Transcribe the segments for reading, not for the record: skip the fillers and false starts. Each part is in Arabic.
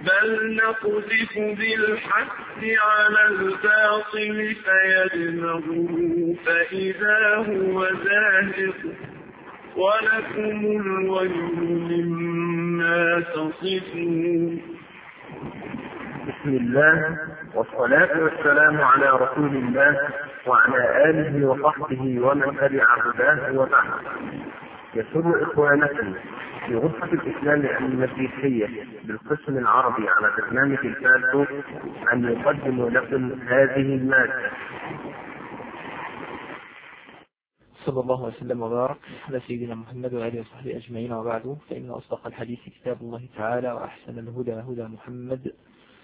بل نقذف بالحق على الباطل فيدمغه فإذا هو زاهق ولكم الويل مما تصفون. بسم الله والصلاة والسلام على رسول الله وعلى آله وصحبه ومن تبع هداه وبعد. يسر إخوانكم في غرفة الإسلام المسيحية بالقسم العربي على برنامج الفاتو أن يقدم لكم هذه المادة. صلى الله وسلم وبارك على سيدنا محمد وآله وصحبه أجمعين، وبعد، فإن أصدق الحديث كتاب الله تعالى، وأحسن الهدى هدى محمد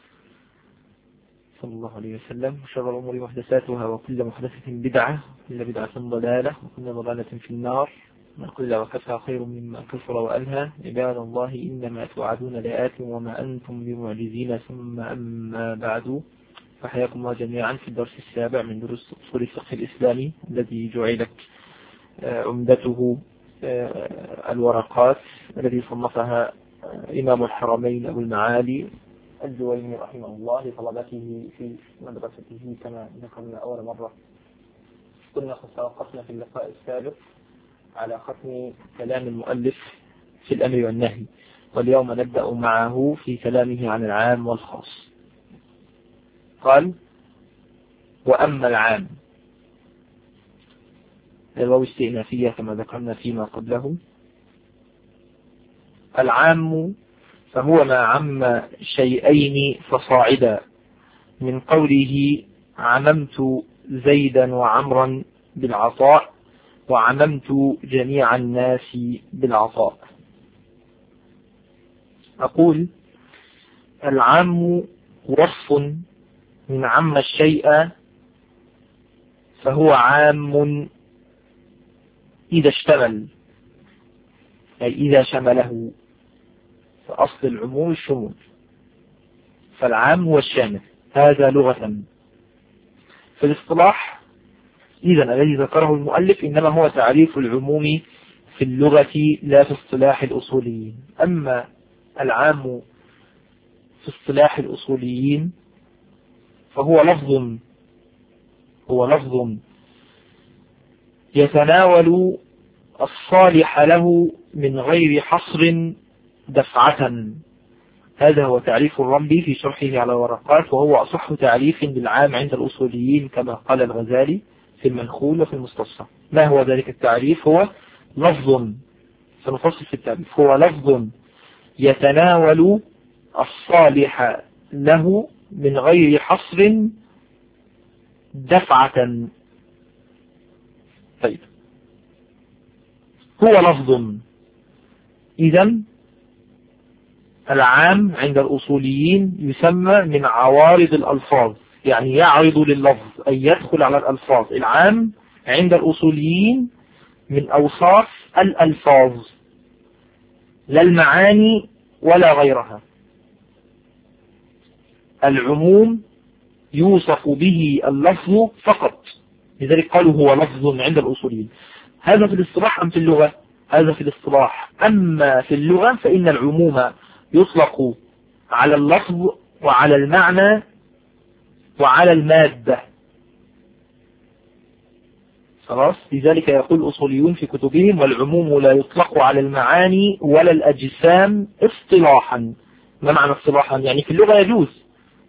صلى الله عليه وسلم، وشر الأمور محدثاتها، وكل محدثة بدعة، وكل بدعة ضلالة، وكل ضلالة في النار، وكل وكفى خير مما كفر وألهى. عباد الله، إنما توعدون لآت وما أنتم بمعجزين. ثم أما بعد، فحياكم الله جميعا في الدرس السابع من دروس أصول الفقه الإسلامي الذي جعلت عمدته الورقات التي صنفها إمام الحرمين أبو المعالي الجويني رحمه الله لطلبته في مدرسته، كما ذكرنا أول مرة. كنا توقفنا في اللقاء السابق على ختم كلام المؤلف في الأمر والنهي، واليوم نبدأ معه في كلامه عن العام والخاص. قال: وأما العام، الواو استئنافية كما ذكرنا فيما قبله. العام فهو ما عم شيئين فصاعدا، من قوله عممت زيدا وعمرا بالعطاء، وعممت جميع الناس بالعطاء. أقول: العام وصف من عم الشيء، فهو عام إذا اشتمل، أي إذا شمله، فأصل العموم الشمول، فالعام هو الشامل. هذا لغة. في الاصطلاح إذن الذي ذكره المؤلف إنما هو تعريف العموم في اللغة لا في اصطلاح الأصوليين. أما العام في اصطلاح الأصوليين فهو لفظ يتناول الصالح له من غير حصر دفعة. هذا هو تعريف الرملي في شرحه على ورقات، وهو أصح تعريف للعام عند الأصوليين كما قال الغزالي في المنخول وفي المستصفى. ما هو ذلك التعريف؟ هو لفظ، سنفصل في التعريف، هو لفظ يتناول الصالح له من غير حصر دفعة. طيب، هو لفظ. إذن العام عند الأصوليين يسمى من عوارض الألفاظ، يعني يعرض لللفظ أي يدخل على الألفاظ. العام عند الأصوليين من أوصاف الألفاظ، لا المعاني ولا غيرها. العموم يوصف به اللفظ فقط، لذلك قالوا هو لفظ عند الأصوليين. هذا في الاصطلاح أم في اللغة؟ هذا في الاصطلاح. أما في اللغة فإن العموم يطلق على اللفظ وعلى المعنى وعلى المادة. خلاص، لذلك يقول الأصوليون في كتبهم: والعموم لا يطلق على المعاني ولا الأجسام اصطلاحا. ما معنى اصطلاحا؟ يعني في اللغة يجوز.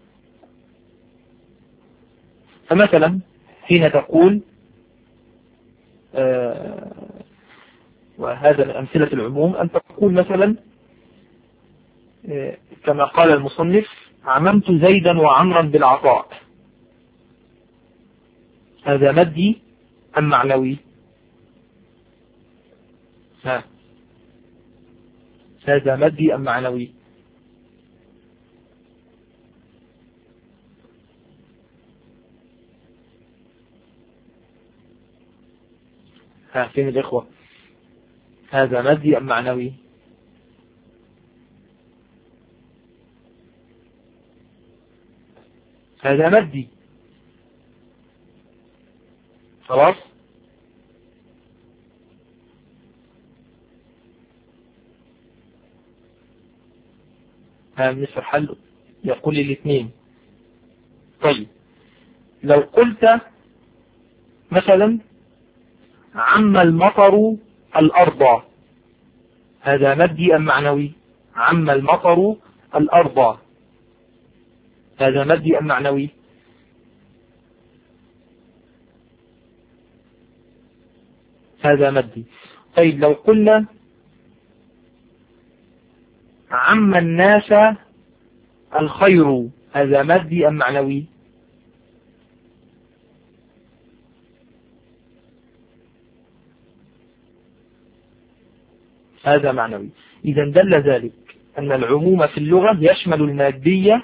فمثلا حين تقول وهذا من أمثلة العموم، أن تقول مثلا كما قال المصنف: عممت زيدا وعمرا بالعطاء. هذا مادي أم معنوي؟ هذا مادي أم معنوي؟ فين الإخوة؟ هذا مادي أم معنوي؟ هذا مادي. خلاص، بالنسبة الحل يقول الاثنين. طيب لو قلت مثلا عم المطر الأرض، هذا مادي أم معنوي؟ عم المطر الأرض، هذا مادي أم معنوي؟ هذا مادي. طيب لو قلنا عم الناس الخير، هذا مادي أم معنوي؟ هذا معنوي. إذا دل ذلك أن العموم في اللغة يشمل المادية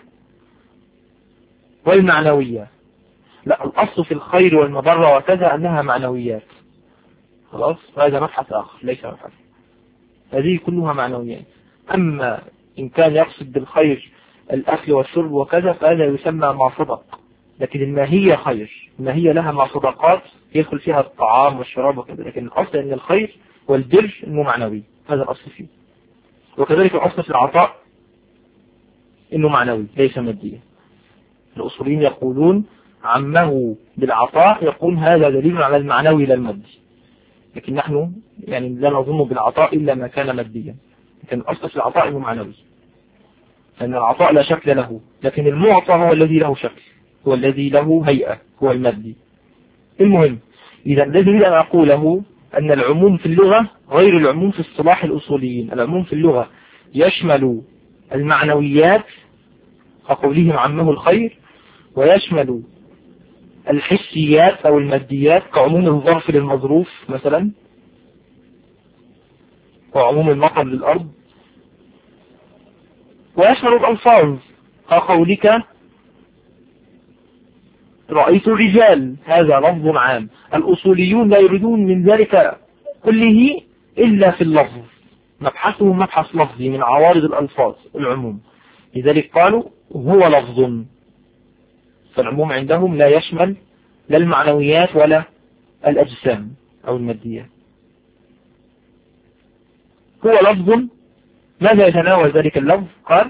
والمعنوية. لا، الأصل في الخير والمضرة وكذا أنها معنويات. خلاص، هذا مبحث آخر ليس مبحث، هذه كلها معنويات. أما إن كان يقصد بالخير الأكل والشرب وكذا فهذا يسمى ما صدق، لكن الماهية خير، الماهية لها ما صدقات يدخل فيها الطعام والشراب وكذا، لكن الأصل أن الخير والبر إنه معنوي، هذا الأصل فيه. وكذلك الأصل في العطاء إنه معنوي ليس ماديا. الأصوليين يقولون عمه بالعطاء، يقول هذا دليل على المعنوي لا المادي، لكن نحن يعني لا نظن بالعطاء إلا ما كان ماديا، لكن الأصل في العطاء إنه معنوي، لأن العطاء لا شكل له، لكن المعطى هو الذي له شكل، هو الذي له هيئة، هو المادي. المهم، إذا الذي أريد أن أقوله أن العموم في اللغة غير العموم في اصطلاح الأصوليين. العموم في اللغة يشمل المعنويات كقولهم عمه الخير، ويشمل الحسيات أو الماديات كعموم الظرف للمظروف مثلا، وعموم المطر للأرض، ويشمل الألفاظ كقولك رأيت الرجال، هذا لفظ عام. الأصوليون لا يريدون من ذلك كله إلا في اللفظ، مبحثهم مبحث لفظي من عوارض الألفاظ العموم، لذلك قالوا هو لفظ. فالعموم عندهم لا يشمل لا المعنويات ولا الأجسام أو الماديات، هو لفظ. ماذا يتناول ذلك اللفظ؟ قال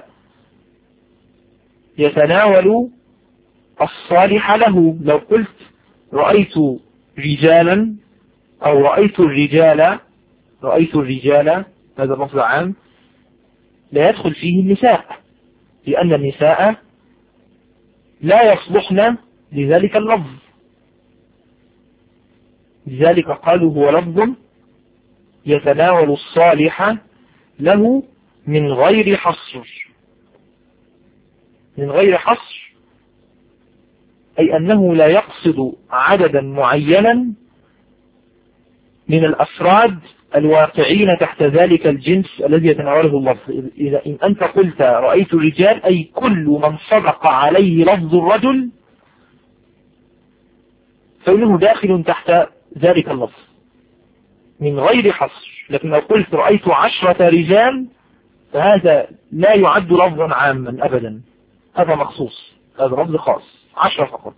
يتناول الصالح له. لو قلت رأيت رجالا أو رأيت الرجال، هذا لفظ عام لا يدخل فيه النساء، لأن النساء لا يصلحن لذلك اللفظ، لذلك قالوا هو لفظ يتناول الصالح له من غير حصر. من غير حصر أي أنه لا يقصد عددا معينا من الأفراد الواقعين تحت ذلك الجنس الذي يتناوله اللفظ. إذا إن أنت قلت رأيت الرجال أي كل من صدق عليه لفظ الرجل فإنه داخل تحت ذلك اللفظ من غير حصر. لكن لو قلت رأيت 10 رجال فهذا لا يعد لفظا عاما أبدا، هذا مخصوص، هذا لفظ خاص 10 فقط.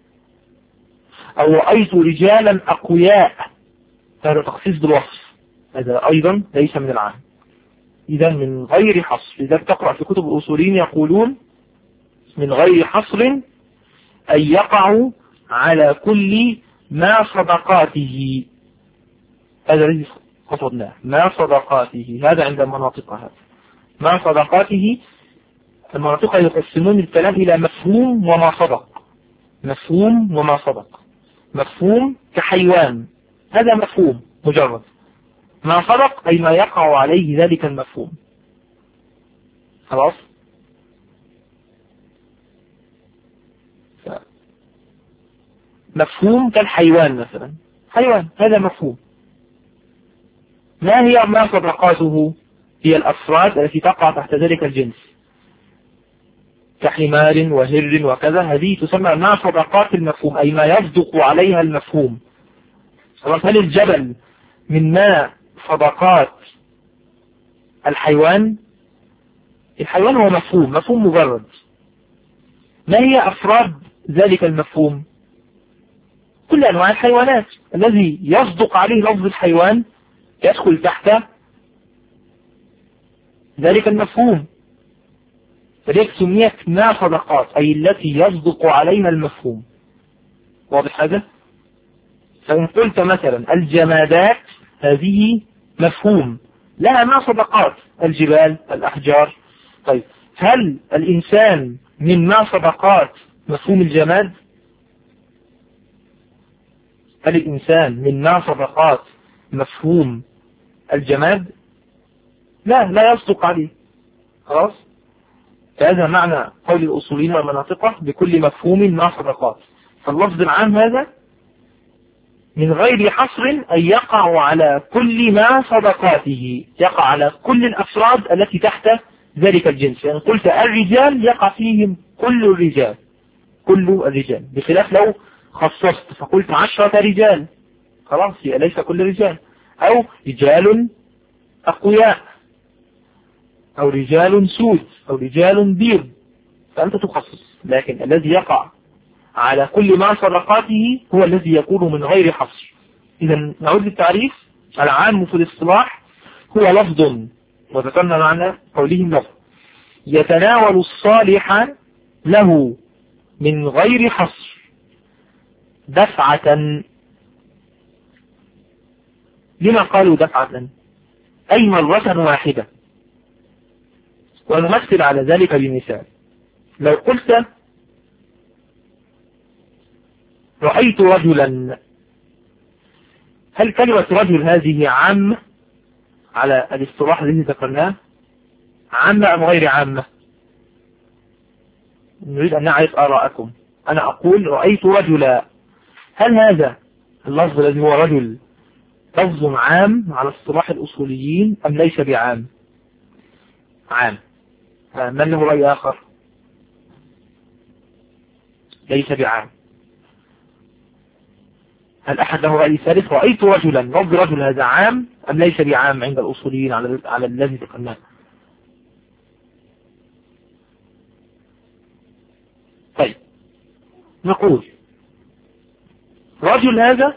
أو رأيت رجالا أقوياء، هذا تخصيص بالوصف، هذا أيضا ليس من العام. إذا من غير حصر. إذا تقرأ في كتب الأصوليين يقولون من غير حصر أي يقع على كل ما صدقاته، هذا الذي قصدناه، ما صدقاته، هذا عند مناطقها. ما صدقاته، المناطق يقسمون الكلام إلى مفهوم وما صدق. مفهوم وما صدق. مفهوم كحيوان، هذا مفهوم مجرد. ما صدق أي ما يقع عليه ذلك المفهوم. خلاص؟ مفهوم كالحيوان مثلا، حيوان هذا مفهوم. ما هي ما صدقاته؟ هي الأفراد التي تقع تحت ذلك الجنس كحمار وهر وكذا، هذه تسمى ما صدقات المفهوم أي ما يصدق عليها المفهوم. هل الجبل من ما صدقات الحيوان؟ الحيوان هو مفهوم، مفهوم مجرد. ما هي أفراد ذلك المفهوم؟ كل أنواع الحيوانات، الذي يصدق عليه لفظ الحيوان يدخل تحت ذلك المفهوم. فلذلك سميت ما صدقات، أي التي يصدق عليها المفهوم. واضح هذا؟ فإن قلت مثلا الجمادات هذه مفهوم لها ما صدقات، الجبال، الأحجار. طيب هل الإنسان من ما صدقات مفهوم الجماد؟ هل الإنسان من ما صدقات مفهوم الجماد؟ لا يصدق عليه. خلاص؟ فهذا معنى قول الأصوليين والمناطقة بكل مفهوم ما صدقات. فاللفظ العام هذا من غير حصر أي يقع على كل ما صدقاته، يقع على كل الأفراد التي تحت ذلك الجنس. يعني قلت الرجال يقع فيهم كل الرجال، بخلاف لو خصصت فقلت 10 رجال، خلاص ليس كل رجال، أو رجال أقوياء، أو رجال سود، أو رجال بيض، فأنت تخصص. لكن الذي يقع على كل ما صدقاته هو الذي يكون من غير حصر. إذا نعود للتعريف. العام في الاصطلاح هو لفظ، وذكرنا معنى قولهم لفظ، يتناول الصالح له من غير حصر دفعة. لما قالوا دفعة؟ أي مرة واحدة. ونمثل على ذلك بمثال. لو قلت رأيت رجلا، هل كلمة رجل هذه عامة على الاصطلاح الذي ذكرناه؟ عامة أم غير عامة؟ نريد أن نعرف آراءكم. أنا أقول رأيت رجلا، هل هذا اللفظ الذي هو رجل لفظ عام على اصطلاح الأصوليين أم ليس بعام؟ عام. من له رأي آخر؟ ليس بعام. هل أحد له رأي ثالث؟ رأيت رجلا، لفظ رجل هذا عام أم ليس بعام عند الأصوليين على الذي ذكرناه؟ طيب نقول رجل هذا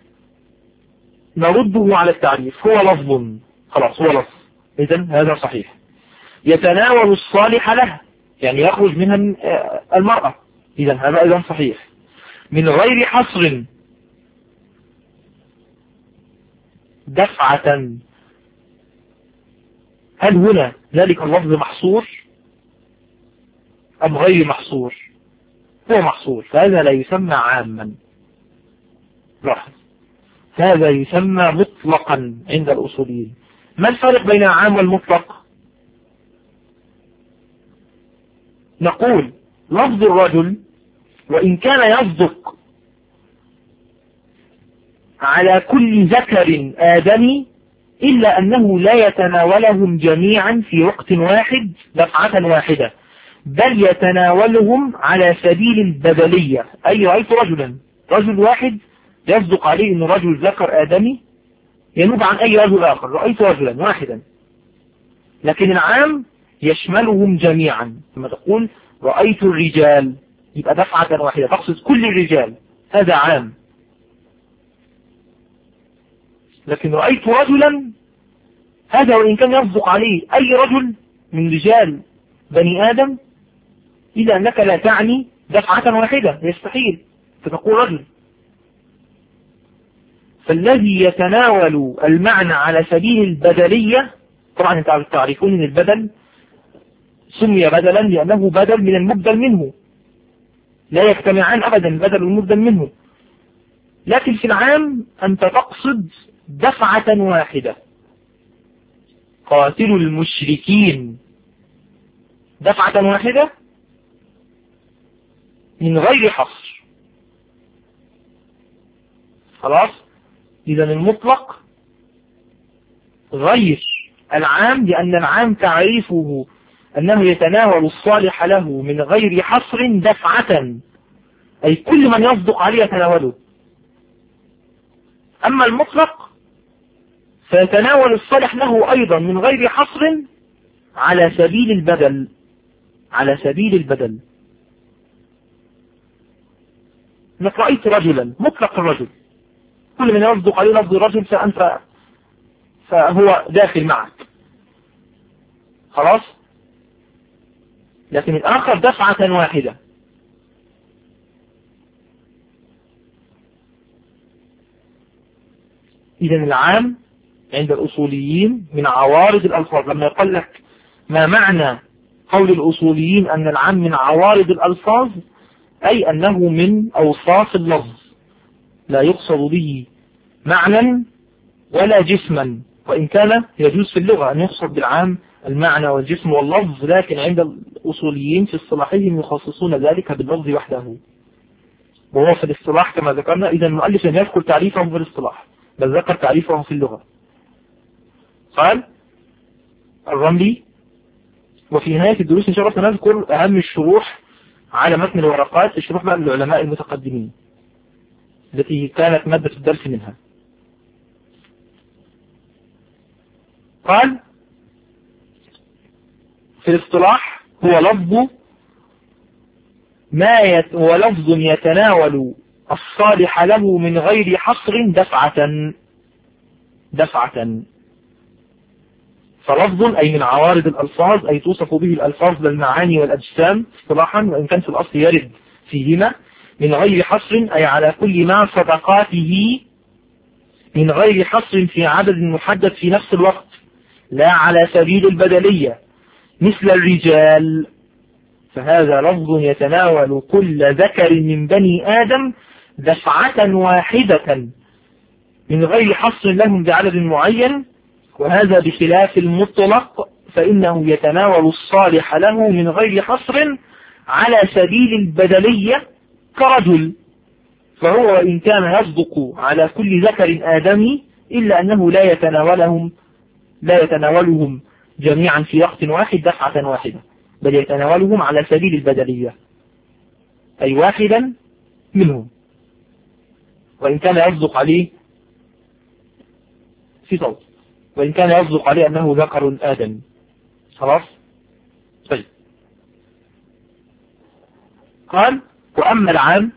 نرده على التعريف، هو لفظ، خلاص هو لفظ، إذن هذا صحيح. يتناول الصالح له، يعني يخرج منها المرأة، إذن هذا أيضا صحيح. من غير حصر دفعة، هل هنا ذلك اللفظ محصور أم غير محصور؟ هو محصور، فهذا لا يسمى عاما. لاحظ، هذا يسمى مطلقا عند الأصوليين. ما الفرق بين العام والمطلق؟ نقول لفظ الرجل وإن كان يصدق على كل ذكر آدمي إلا أنه لا يتناولهم جميعا في وقت واحد دفعة واحدة، بل يتناولهم على سبيل البدلية. أي رأيت رجلا، رجل واحد يصدق عليه أنه رجل ذكر آدمي ينوب عن أي رجل آخر، رأيت رجلا واحدا. لكن العام يشملهم جميعا، كما تقول رأيت الرجال يبقى دفعة واحدة تقصد كل الرجال، هذا عام. لكن رأيت رجلا هذا وإن كان يصدق عليه أي رجل من رجال بني آدم، إذا أنك لا تعني دفعة واحدة، يستحيل فتقول رجل. فالذي يتناول المعنى على سبيل البدلية، طبعا انتم تعرفون ان البدل سمي بدلا لأنه بدل من المبدل منه، لا يجتمعان أبدا البدل والمبدل منه. لكن في العام أنت تقصد دفعة واحدة، قاتلوا المشركين دفعة واحدة من غير حصر. خلاص، إذا المطلق غير العام، لأن العام تعريفه أنه يتناول الصالح له من غير حصر دفعة، أي كل من يصدق عليه يتناوله. أما المطلق فيتناول الصالح له أيضا من غير حصر على سبيل البدل، على سبيل البدل. انك رأيت رجلا، مطلق الرجل، كل من يصدق عليه لفظ الرجل فهو داخل معك. خلاص، لكن الآخر دفعة واحدة. إذن العام عند الأصوليين من عوارض الألفاظ. لما يقول لك ما معنى قول الأصوليين أن العام من عوارض الألفاظ، أي أنه من أوصاف اللفظ، لا يقصد به معنى ولا جسما، وإن كان يجوز في اللغة أن يقصد بالعام المعنى والجسم واللفظ، لكن عند الأصوليين في اصطلاحهم يخصصون ذلك باللفظ وحده، وهو في الاصطلاح كما ذكرنا. إذا المؤلف لم يذكر تعريفه في الاصطلاح بل ذكر تعريفه في اللغة. قال الرملي: وفي نهاية الدروس إن شاء الله سنذكر أهم الشروح على متن الورقات، الشروح بقى للعلماء المتقدمين التي كانت مادة الدرس منها. قال في الاصطلاح هو لفظ يتناول الصالح له من غير حصر دفعة. فلفظ أي من عوارض الألفاظ، أي توصف به الألفاظ بالمعاني والأجسام اصطلاحا، وإن كان في الأصل يرد فيهما من غير حصر، أي على كل ما صدقاته من غير حصر في عدد محدد في نفس الوقت، لا على سبيل البدلية مثل الرجال، فهذا لفظ يتناول كل ذكر من بني آدم دفعة واحدة من غير حصر لهم بعدد معين، وهذا بخلاف المطلق فإنه يتناول الصالح له من غير حصر على سبيل البدلية كرجل، فهو إن كان يصدق على كل ذكر آدمي إلا أنه لا يتناولهم جميعا في وقت واحد دفعة واحدة، بل يتناولهم على سبيل البدلية، أي واحدا منهم، وإن كان يصدق عليه في صوت، وإن كان يصدق عليه أنه ذكر آدم. خلاص؟ طيب. قال وأما العام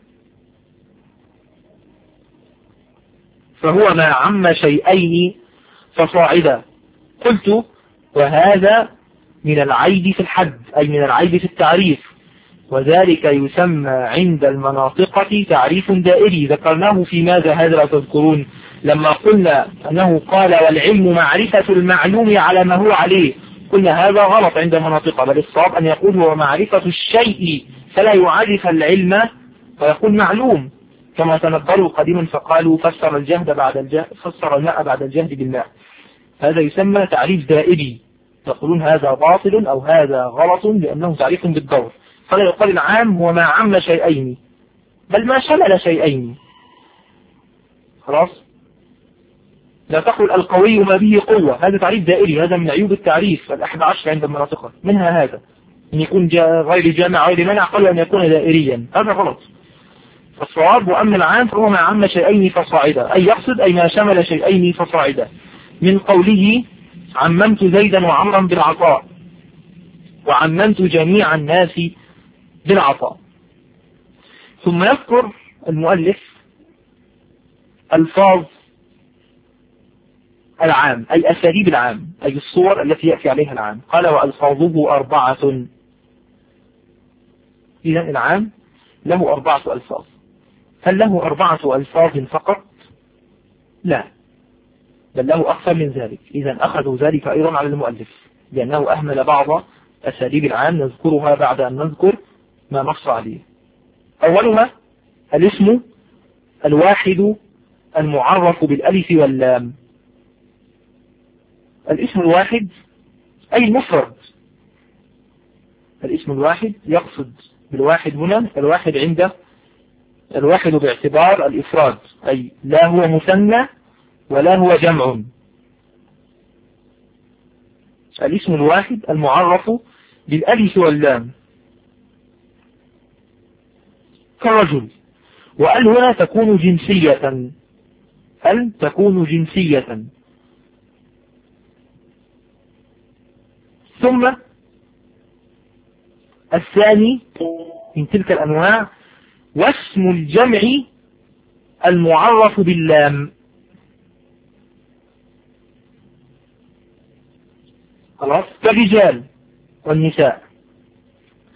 فهو ما عم شيئين فصاعدا. قلت وهذا من العيب في الحد، أي من العيب في التعريف، وذلك يسمى عند المناطقة تعريف دائري. ذكرناه في ماذا هذا لا تذكرون؟ لما قلنا أنه قال والعلم معرفة المعلوم على ما هو عليه، قلنا هذا غلط عند المناطقة، بل الصواب أن يقول هو معرفة الشيء فلا يعرف العلم ويقول معلوم، كما تنبروا قديما فقالوا فسر الماء بعد الجهد بالماء. هذا يسمى تعريف دائري، يقولون هذا باطل أو هذا غلط لأنه تعريف بالدور. فلا يقال العام هو ما عم شيئين، بل ما شمل شيئين. خلاص؟ لا تقل القوي ما به قوة، هذا تعريف دائري، هذا من عيوب التعريف 11 عند المناطق، منها هذا أن يكون غير جامع غير منع، قل أن يكون دائريا، هذا غلط. فالصواب وأما العام فهو ما عم شيئين فصاعدا، أي يقصد أي ما شمل شيئين فصاعدا، من قوله عممت زيدا وعمرا بالعطاء، وعممت جميع الناس بالعطاء. ثم يذكر المؤلف ألفاظ العام، أي أساليب العام، أي الصور التي يأتي عليها العام. قال وألفاظه 4. إذن العام له 4 ألفاظ. هل له 4 ألفاظ فقط؟ لا، بل له أكثر من ذلك. إذن أخذوا ذلك أيضا على المؤلف، لأنه أهمل بعض أساليب العام نذكرها بعد أن نذكر ما نص عليه. أولها الاسم الواحد المعرف بالألف واللام. الاسم الواحد أي المفرد. الاسم الواحد يقصد بالواحد هنا الواحد باعتبار الإفراد، أي لا هو مثنى ولا هو جمع. الاسم الواحد المعرف بالألف واللام كرجل. وأل هنا تكون جنسية، أل تكون جنسية. ثم الثاني من تلك الأنواع واسم الجمع المعرف باللام. خلاص؟ كالرجال والنساء.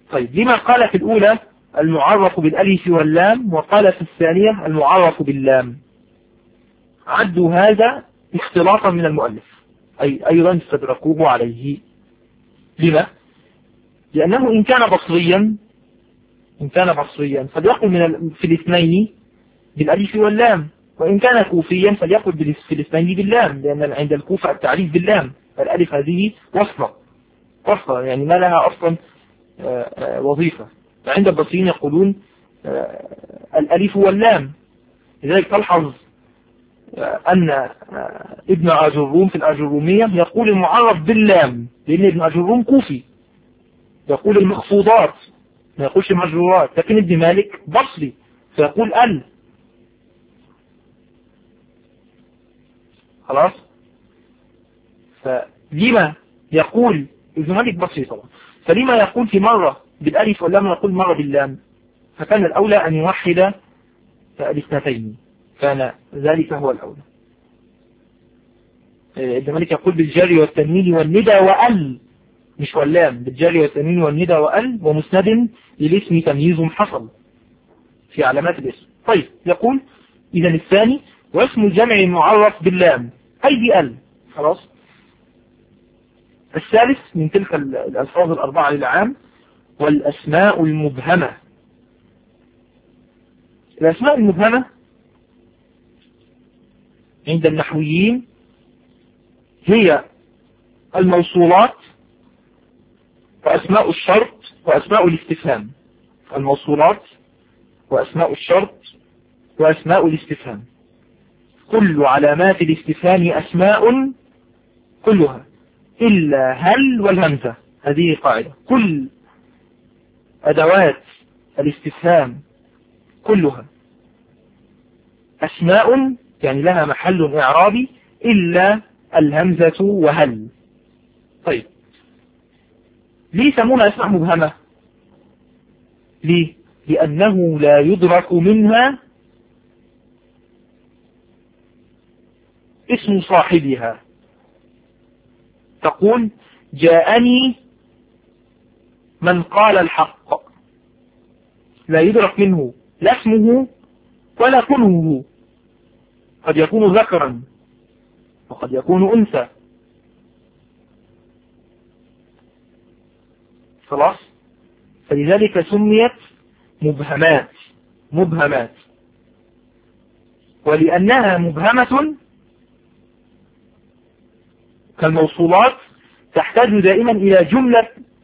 طيب لما قال في الأولى المعرف بالألف واللام وقال في الثانية المعرف باللام؟ عدوا هذا اختلاطا من المؤلف، أي أيضا استدركوه عليه. لما؟ لأنه إن كان بصريا فليقل في الاثنين بالألف واللام، وإن كان كوفيا فليقل في الاثنين باللام، لأن عند الكوفة التعريف باللام، الألف هذه وصلة يعني ما لها أصلا وظيفة. فعند البصريين يقولون الألف واللام. لذلك تلحظ أن ابن أجروم في الأجرومية يقول المعرف باللام، لأن ابن أجروم كوفي يقول المخفوضات ما يقولش المجرورات، لكن ابن مالك بصري فيقول خلاص. فلما يقول ابن مالك بصري طبعا، فلما يقول في مرة بالألف واللام يقول مرة باللام؟ فكان الأولى أن يوحد الاثنتين، كان ذلك هو الأولى. ابن مالك يقول بالجر والتنوين والندى وأل، مش واللام، بالجر والتنوين والندى وأل، ومسند للاسم تمييز حصل في علامات الاسم. طيب يقول إذا الثاني واسم الجمع المعرف باللام أي بأل، خلاص. الثالث من تلك الألفاظ الأربعة للعام والأسماء المبهمة. الأسماء المبهمة عند النحويين هي الموصولات وأسماء الشرط وأسماء الاستفهام. الموصولات وأسماء الشرط وأسماء الاستفهام، كل علامات الاستفهام أسماء كلها إلا هل والهمزة. هذه قاعدة، كل أدوات الاستفهام كلها أسماء يعني لها محل إعرابي إلا الهمزة وهل. طيب ليه سمونا أسماء مبهمة؟ ليه؟ لأنه لا يدرك منها اسم صاحبها. تقول جاءني من قال الحق، لا يدرك منه لا اسمه ولا كنهه، قد يكون ذكرا وقد يكون أنثى، خلاص. فلذلك سميت مبهمات. ولأنها مبهمة كالموصولات تحتاج دائما إلى جملة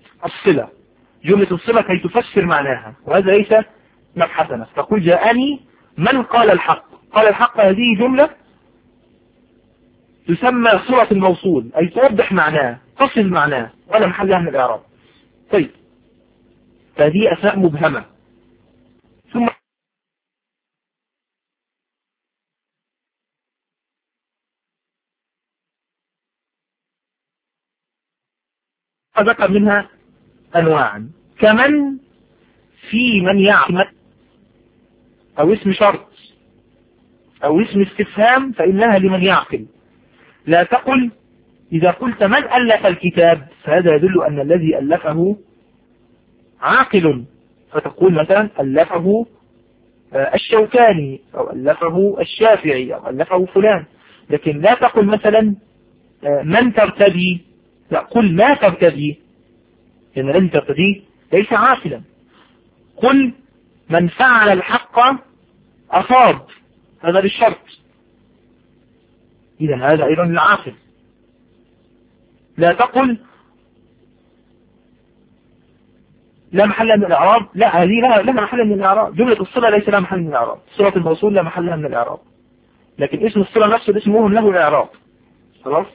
الصلة كي تفسر معناها، وهذا ليس مبحثنا. تقول جاءني من قال الحق، قال الحق هذه جملة تسمى صلة الموصول، أي توضح معناه تصل معناه ولا محل لها من الإعراب. طيب فهذه أسماء مبهمة. ثم ذكر منها أنواعا، كمن في من يعمل أو اسم شرط أو اسم استفهام فإنها لمن يعقل. لا تقل إذا قلت من ألف الكتاب فهذا يدل أن الذي ألفه عاقل، فتقول مثلا ألفه الشوكاني أو ألفه الشافعي أو ألفه فلان. لكن لا تقل مثلا من ترتدي، لا قل ما ترتدي، لأن الذي ترتدي ليس عاقلا. قل من فعل الحق أصاب، هذا بالشرط، إذا هذا أيضا العاقل. لا تقل لا محل من الإعراب، لا هذه لها محل من الإعراب. جملة الصلة ليس لها محل من الإعراب، صلة الموصول لا محل لها من الإعراب، لكن اسم الصلة نفسه الاسم مهم له الإعراب، خلاص.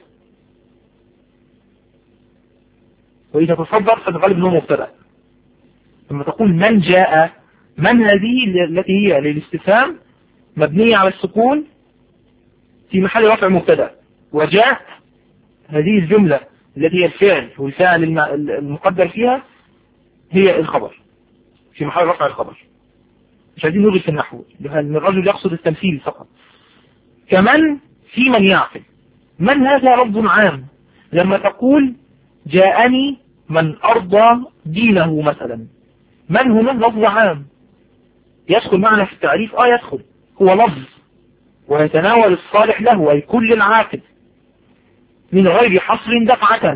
وإذا تصدر فالغالب أنه مبتدأ. لما تقول من جاء، من هذه التي هي للاستفهام مبنية على السكون في محل رفع مبتدأ، وجاء هذه الجملة التي هي الفعل والفاعل المقدر فيها هي الخبر في محل رفع الخبر. مش عايزين نلغي في النحو، لأن الرجل يقصد التمثيل فقط. كمن في من يعقل، من هذا لفظ عام. لما تقول جاءني من أرضى دينه مثلا، من هنا لفظ عام يدخل معنا في التعريف، يدخل، هو لفظ ويتناول الصالح له أي كل العاقل من غير حصر دفعة،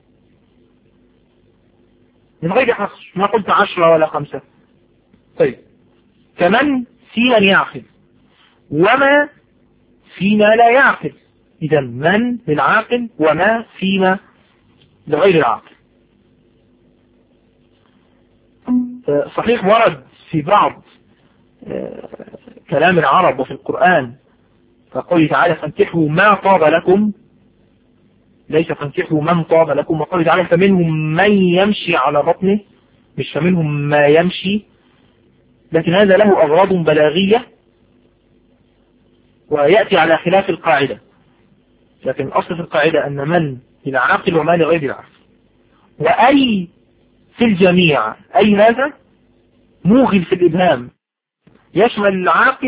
من غير حصر، ما قلت 10 ولا 5. طيب كمن في من يعقل وما فيما لا يعقل، إذا من للعاقل وما فيما لغير العاقل. صحيح ورد في بعض كلام العرب وفي القرآن فقوله تعالى فانكحوا ما طاب لكم، ليس فانكحوا من طاب لكم، وقوله تعالى فمنهم من يمشي على بطنه، مش فمنهم ما يمشي، لكن هذا له أغراض بلاغية ويأتي على خلاف القاعدة، لكن الأصل في القاعدة أن من للعاقل وما لغير العاقل. وأي في الجميع، أي هذا موغل في الإبهام يشمل العاقل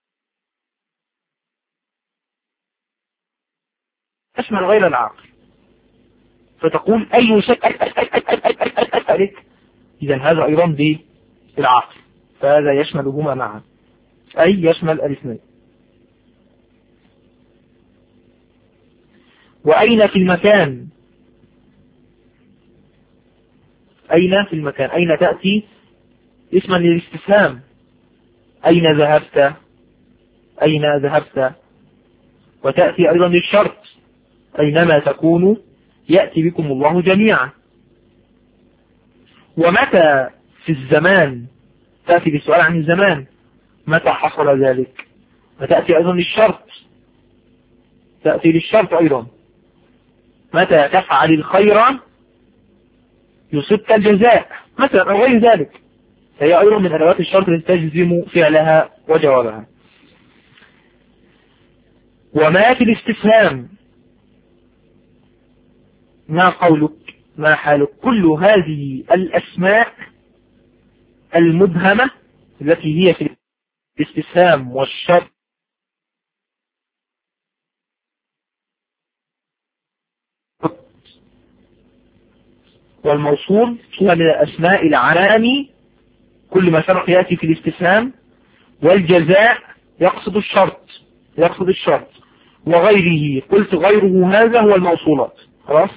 ويشمل غير العاقل، فتقول أي شيء أسألك، إذا هذا أيضا بالعاقل، فهذا يشملهما معا، أي يشمل الاثنين. وأين في المكان، أين في المكان، أين تأتي اسما للاستفهام، أين ذهبت، أين ذهبت، وتأتي أيضا للشرط أينما تكونوا يأتي بكم الله جميعا. ومتى في الزمان تأتي بالسؤال عن الزمان، متى حصل ذلك، وتأتي أيضا للشرط، تأتي للشرط أيضا، متى تفعل الخير يصبك الجزاء مثلا أو غير ذلك، فهي أيضا من أدوات الشرط التي تجزم فعلها وجوابها. وما في الاستفهام، ما قولك، ما حالك، كل هذه الأسماء المبهمة التي هي في الاستفهام والشرط والموصول هي من الأسماء العلامي، كل ما سبق يأتي في الاستفهام، والجزاء يقصد الشرط، يقصد الشرط، وغيره قلت غيره هذا هو الموصولات. خلاص.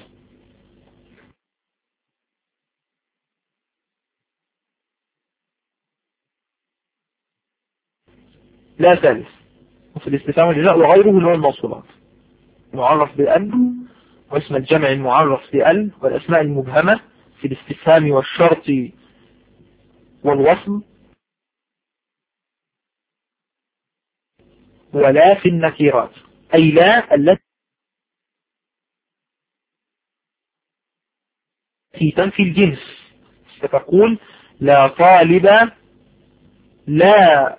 لا ثالث، وفي الاستفهام والجزاء وغيره اللي هو الموصولات، معرف بأل، واسم الجمع المعرف بأل، والأسماء المبهمة في الاستفهام والشرط والوصل، ولا في النكيرات، أي لا التي تنفي الجنس، فتقول لا طالب، لا،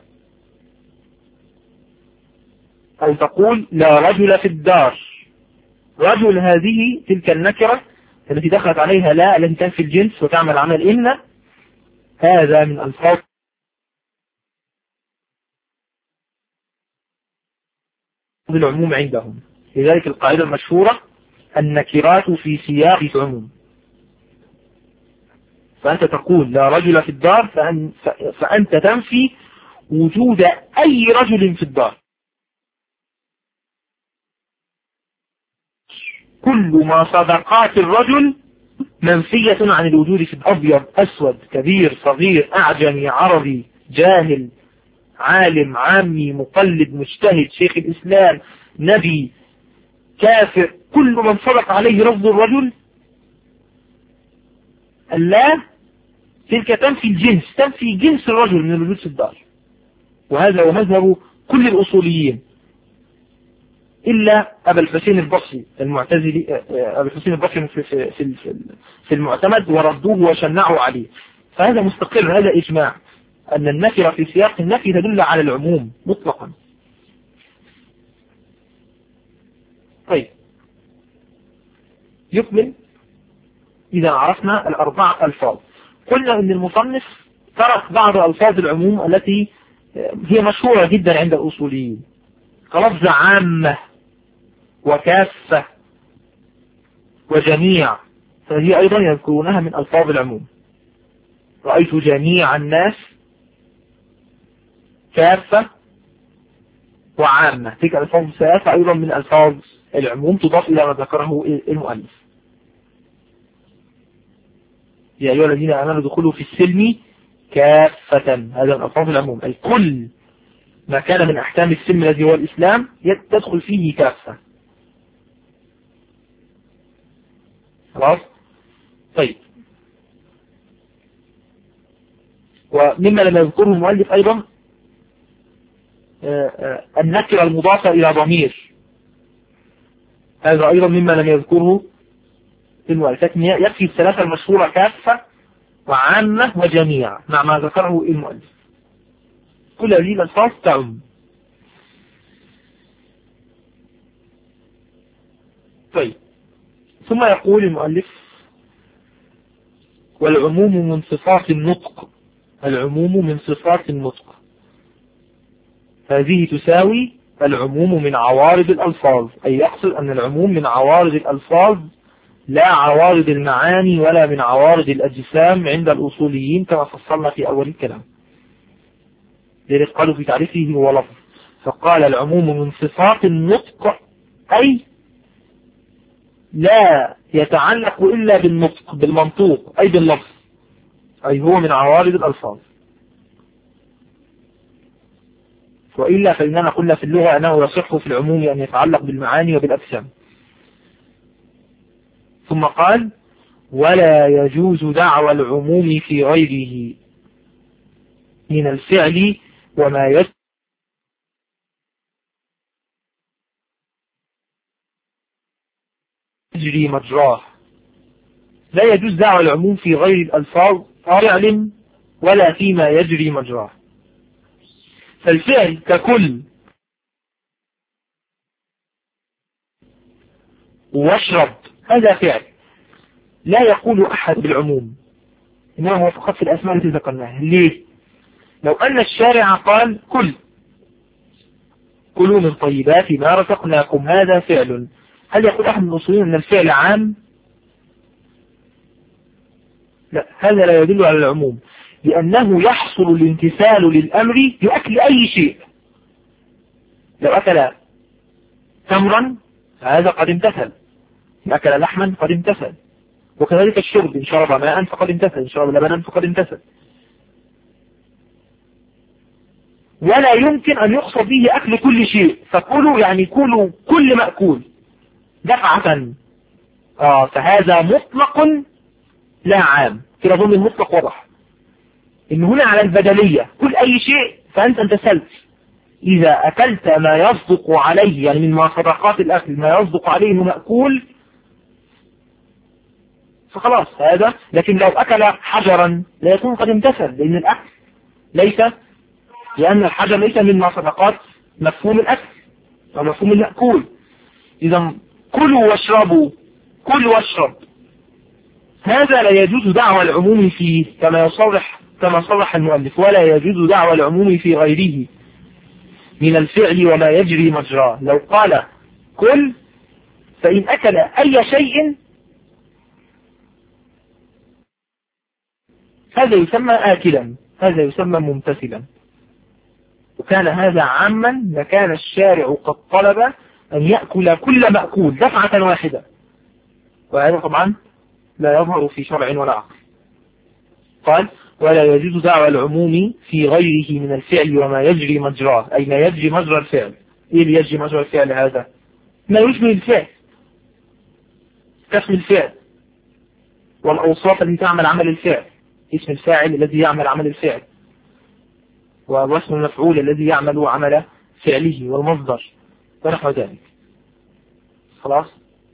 أو تقول لا رجل في الدار، رجل هذه تلك النكرة التي دخلت عليها لا التي تنفي الجنس وتعمل عمل إن، هذا من ألفاظ العموم عندهم. لذلك القاعدة المشهورة النكرات في سياق عموم، فأنت تقول لا رجل في الدار فأنت تنفي وجود أي رجل في الدار، كل ما صدقات الرجل منفية عن الوجود في أبيض أسود كبير صغير أعجمي عربي جاهل عالم عامي مقلد مجتهد شيخ الإسلام نبي كافر، كل من صدق عليه لفظ الرجل الله تلك تنفي الجنس، تنفي جنس الرجل من الوجود في الدار. وهذا هو مذهب كل الأصوليين إلا أبا الحسين البصري المعتزلي، أبا الحسين البصري في المعتمد وردوه وشنعوا عليه، فهذا مستقر، هذا إجماع أن النكرة في سياق النفي تدل على العموم مطلقا. طيب يكمل. إذا عرفنا الأربعة ألفاظ، قلنا أن المصنف ترك بعض ألفاظ العموم التي هي مشهورة جدا عند الأصوليين كلفظ عامة وكافة وجميع، فهي أيضا يذكرونها من ألفاظ العموم. رأيت جميع الناس كافة وعامة. تلك الألفاظ الثلاثة أيضا من ألفاظ العموم تضاف إلى ما ذكره المؤلف. يا أيها الذين آمنوا دخلوا في السلم كافة، هذا من ألفاظ العموم، أي كل ما كان من أحكام السلم الذي هو الإسلام تدخل فيه كافة. خلاص؟ طيب، ومما لم يذكره المؤلف أيضا النكرة المضافة إلى ضمير، هذا أيضا مما لم يذكره المؤلف، لكن يكفي الثلاثة المشهورة كافة وعامة وجميع مع ما ذكره المؤلف. كل هذه الألفاظ تعم. طيب، ثم يقول المؤلف: والعموم من صفات النطق. العموم من صفات النطق هذه تساوي العموم من عوارض الألفاظ، أي يقصد أن العموم من عوارض الألفاظ لا عوارض المعاني ولا من عوارض الأجسام عند الأصوليين كما فصلنا في أول الكلام، لذلك قالوا في تعريفه هو لفظ، فقال العموم من صفات النطق أي لا يتعلق إلا بالنطق بالمنطوق أي باللفظ، أي هو من عوارض الألفاظ، وإلا فإننا قلنا في اللغة أنه يصح في العموم أن يتعلق بالمعاني وبالأجسام. ثم قال: ولا يجوز دعوى العموم في غيره من الفعل وما يجري مجراه. لا يجوز دعوى العموم في غير الألفاظ فعل ولا فيما يجري مجراه. فالفعل ككل واشرب هذا فعل لا يقول أحد بالعموم، إنما هو فقط في الأسماء التي ذكرناها. ليه؟ لو أن الشارع قال كلوا من طيبات ما رزقناكم هذا فعل، هل يقول أحد من الأصوليين أن الفعل عام؟ لا، هذا لا يدل على العموم، لأنه يحصل الامتثال للأمر بأكل أي شيء. لو أكل تمرا هذا قد امتثل، إن أكل لحما قد امتثل، وكذلك الشرب، إن شرب ماء فقد امتثل، إن شرب لبنا فقد امتثل. ولا يمكن أن يقصد به أكل كل شيء، فكلوا يعني كلوا كل مأكول دفعة، فهذا مطلق لا عام. كده أظن المطلق واضح، إن هنا على البدلية، كل أي شيء فأنت امتثلت. إذا أكلت ما يصدق عليه، يعني من صدقات الأكل ما يصدق عليه إنه مأكول، فخلاص هذا. لكن لو أكل حجرا لا يكون قد امتثل، لأن الأكل ليس، لأن الحجر ليس من صدقات مفهوم الأكل أو مفهوم المأكول. إذا كلوا واشربوا، كل واشرب، هذا لا يجوز دعوى العموم فيه كما صرح المؤلف. ولا يجوز دعوى العموم في غيره من الفعل وما يجري مجراه. لو قال كل، فإن أكل أي شيء هذا يسمى آكلا، هذا يسمى ممتثلا. وكان هذا عاما لكان الشارع قد طلب أن يأكل كل مأكول دفعة واحدة، وهذا طبعا لا يظهر في شرع ولا عقل. قال: ولا يجوز دعوى العموم في غيره من الفعل وما يجري مجراه، أي ما يجري مجرى الفعل. إيه اللي يجري مجرى الفعل؟ هذا ما يشبه الفعل كاسم الفعل والأوصاف التي تعمل عمل الفعل، اسم الفاعل الذي يعمل عمل الفعل، واسم المفعول الذي يعمل عمل فعله، والمصدر ونحو ذلك. خلاص؟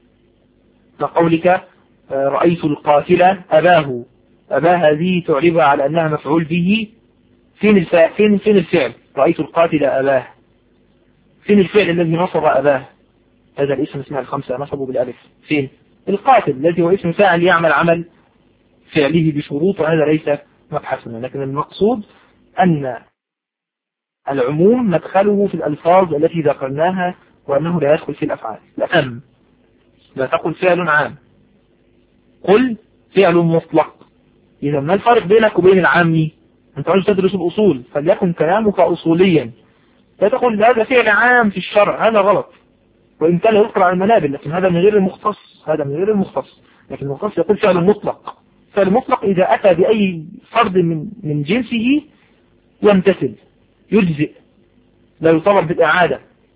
كقولك رأيت القاتل أباه، أباه هذه تعربها على أنها مفعول به. فين الفعل؟ رأيت القاتل أباه. فين الفعل الذي نصب أباه؟ هذا الاسم اسمه الخمسة نصبه بالألف. فين؟ القاتل الذي هو اسم فاعل يعمل عمل فعله بشروط، وهذا ليس مبحثنا. لكن المقصود أن العموم مدخله في الألفاظ التي ذكرناها، وأنه لا يدخل في الأفعال. لا تقل فعل عام، قل فعل مطلق، إذا ما الفرق بينك وبين العامي؟ أنت عايز تدرس الأصول فليكن كلامك أصوليا، لا تقول هذا فعل عام في الشرع، هذا غلط، وإن كان يذكر على المنابل لكن هذا من غير المختص، هذا من غير المختص. لكن المختص يقول فعل مطلق، فعل مطلق إذا أتى بأي فرد من جنسه يمتثل يجزئ لا يطلب بالإعادة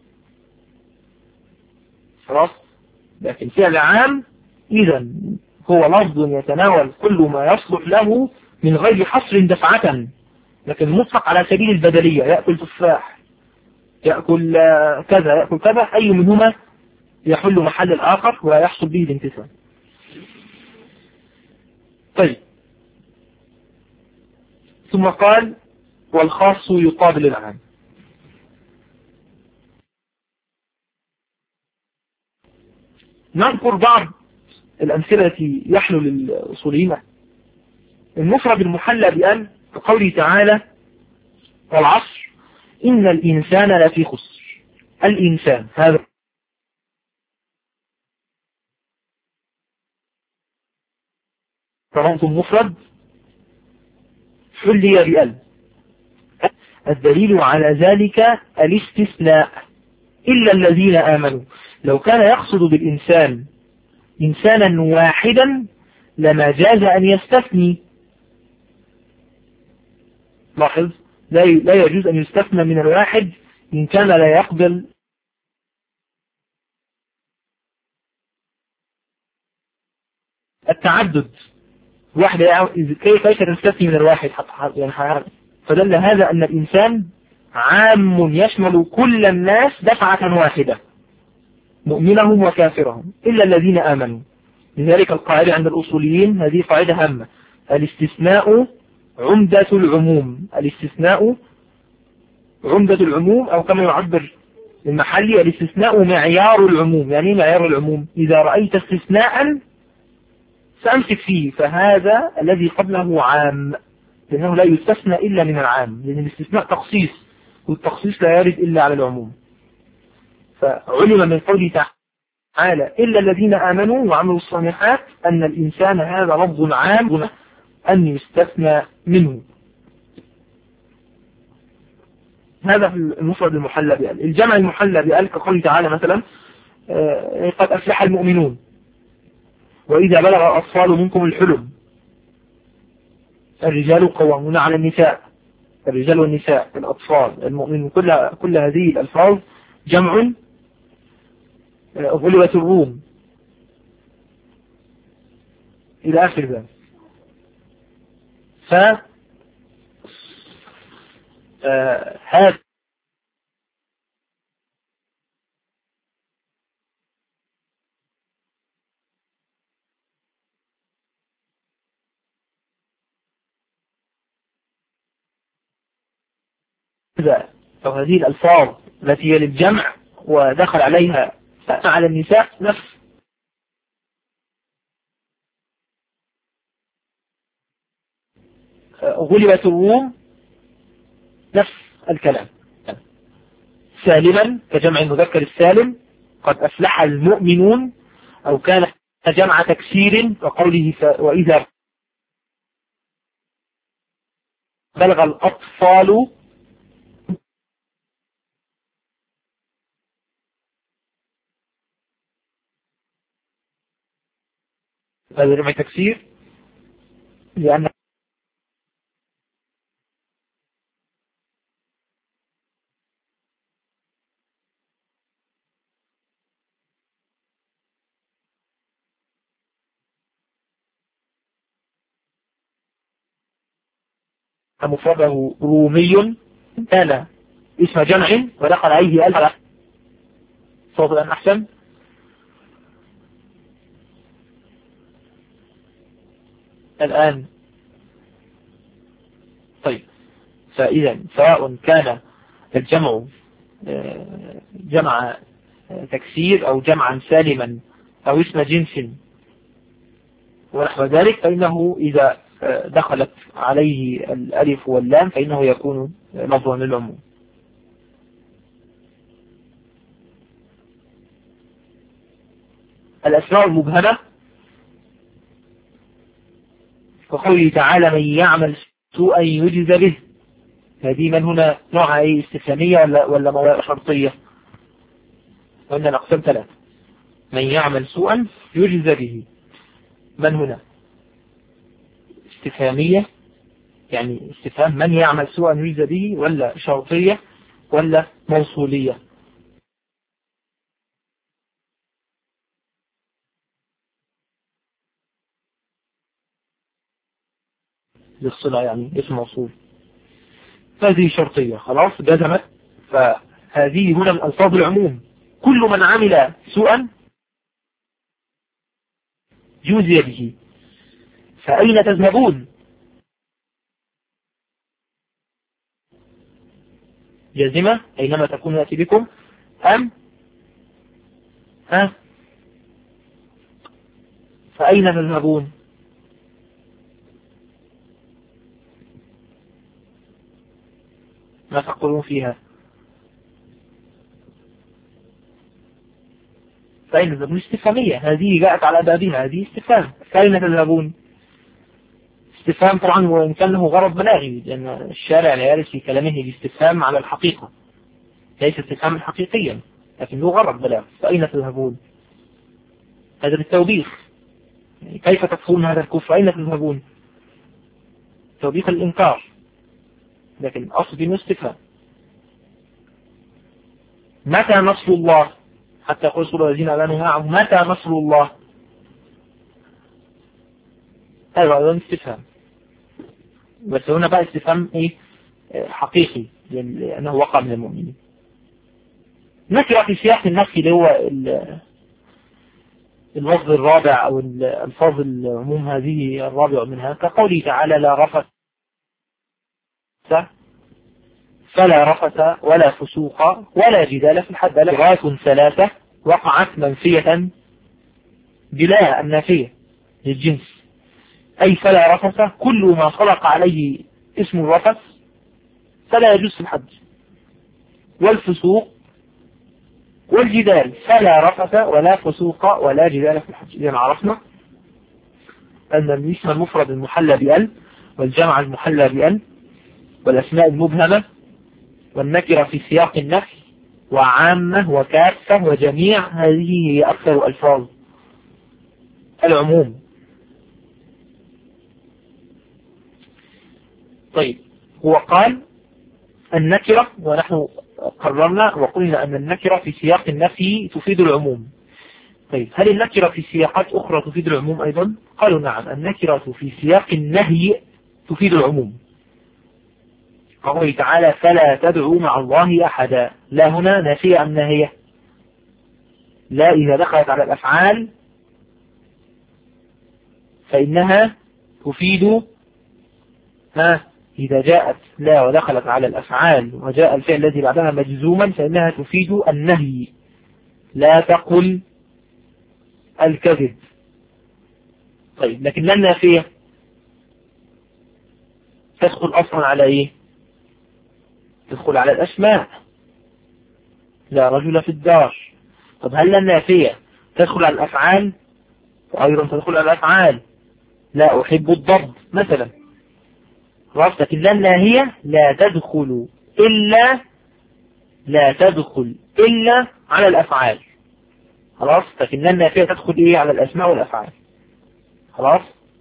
خلاص. لكن فعل عام إذا هو لفظ يتناول كل ما يصلح له من غير حصر دفعة، لكن مطلق على سبيل البدلية، يأكل تفاح، يأكل كذا، يأكل كذا، أي منهما يحل محل الآخر ويحصل به الامتثال. طيب، ثم قال والخاص يقابل العام. نذكر بعض الأمثلة التي يحلو للأصوليين. المفرد المحلى بأن كقوله تعالى والعصر إن الإنسان لفي خسر. الإنسان هذا فرنتم مفرد حلي بأل. الدليل على ذلك الاستثناء إلا الذين آمنوا. لو كان يقصد بالإنسان إنسانا واحدا لما جاز أن يستثني. لاحظ لا يجوز أن يستثنى من الواحد إن كان لا يقبل التعدد. واحد كيف تستثني من الواحد يعني فدل هذا أن الإنسان عام يشمل كل الناس دفعة واحدة مؤمنهم وكافرهم إلا الذين آمنوا. لذلك القاعدة عند الأصوليين هذه قاعدة هامة: الاستثناء عمدة العموم. الاستثناء عمدة العموم، أو كما يعبر المحلي الاستثناء معيار العموم. يعني معيار العموم إذا رأيت استثناء فأمسك فيه، فهذا الذي قبله عام، لأنه لا يستثنى إلا من العام، لأن الاستثناء تخصيص، والتخصيص لا يرد إلا على العموم. فعلم من قوله تعالى إلا الذين آمنوا وعملوا الصالحات أن الإنسان هذا لفظ عام أن يستثنى منه. هذا في المفرد المحلى بأل. الجمع المحلى بأل كقوله تعالى مثلا قد أفلح المؤمنون وإذا بلغ الأطفال منكم الحلم الرجال قوامون على النساء. الرجال والنساء، الأطفال، المؤمنون، كل هذه الألفاظ جمع. غلبت الروم إلى آخر ذلك. هذا أو هذه الألفاظ التي هي للجمع ودخل عليها على النساء نفس غلبت الروم، نفس الكلام سالما كجمع المذكر السالم قد أفلح المؤمنون، أو كان جمع تكسير وقوله وإذا بلغ الأطفال هذا جمع تكسير لأن مفرده رومي كان اسم جمع ودخل عليه ألف صوت الآن أحسن. الآن طيب، فإذا سواء كان الجمع جمع تكسير أو جمعا سالما أو اسم جنس ونحو ذلك، فإنه إذا دخلت عليه الألف واللام فإنه يكون لفظا للعموم. الأسماء المبهمة وقوله تعالى من يعمل سوءا يجز به، هذه من هنا نوعها ايه؟ استفهامية ولا شرطية؟ وإن الأقسام ثلاثة. من يعمل سوءا يجز به، من هنا استفهامية يعني استفهام من يعمل سوءا يجز به، ولا شرطية ولا موصولية؟ للصلة يعني اسم موصول. هذه شرطية خلاص جزمت. فهذه هنا من ألفاظ العموم، كل من عمل سوءا جوزي به. فأين تذهبون؟ جازمة أينما تكون يأتي بكم، أم فأين تذهبون؟ ما تقولون فيها؟ فأين تذهبون استفهامية، هذه جاءت على بابها، هذه استفهام. فأين تذهبون؟ استفهام طبعا وإن كان له غرض بلاغي، لأن الشارع لا يرد في كلامه الاستفهام على الحقيقة، ليس استفهاما حقيقيا لكن له غرض بلاغي. فأين تذهبون؟ هذا بالتوبيخ، يعني كيف تكفرون هذا الكفر؟ أين تذهبون؟ توبيخ الإنكار، لكن أصل دين استفهام. متى نصر الله؟ حتى يقول رسول الذين آمنوا معه متى نصر الله؟ هذا أيضا استفهام، بس هنا بقى استفهام ايه؟ حقيقي، لأنه وقع من المؤمنين. نكرة في سياق النفي اللي هو اللفظ الرابع أو الألفاظ العموم هذه الرابع منها، كقوله تعالى لا رفث فلا رفث ولا فسوق ولا جدال في الحد. لغات ثلاثة وقعت منفية بلا النافية للجنس، أي فلا رفث كل ما صلق عليه اسم الرفث فلا يجوز في الحج، والفسوق والجدال فلا رفث ولا فسوق ولا جدال في الحج. إذا عرفنا أن الاسم المفرد المحلى بأل، والجمع المحلى بأل، والأسماء المبهمة، والنكرة في سياق النفي، وعامة وكافة وجميع، هذه هي أكثر ألفاظ العموم. طيب، هو قال النكرة، ونحن قررنا وقلنا أن النكرة في سياق النفي تفيد العموم. طيب، هل النكرة في سياقات أخرى تفيد العموم أيضا؟ قالوا نعم، النكرة في سياق النهي تفيد العموم. قوله تعالى فلا تدعوا مع الله أحدا، لا هنا نافية أم ناهية؟ لا، إذا دخلت على الأفعال فإنها تفيد إذا جاءت لا ودخلت على الأفعال وجاء الفعل الذي بعدها مجزوما فإنها تفيد النهي. لا تقل الكذب. طيب، لكن لا النافية تدخل أصلا على إيه؟ تدخل على الأسماء، لا رجل في الدار. طب هل النافية تدخل على الأفعال؟ وأيضا تدخل على الأفعال، لا أحب الضرب مثلا. خلاص، لكن لا الناهية لا تدخل إلا على الأفعال. خلاص، لكن لا النافية تدخل إيه؟ على الأسماء والأفعال. خلاص،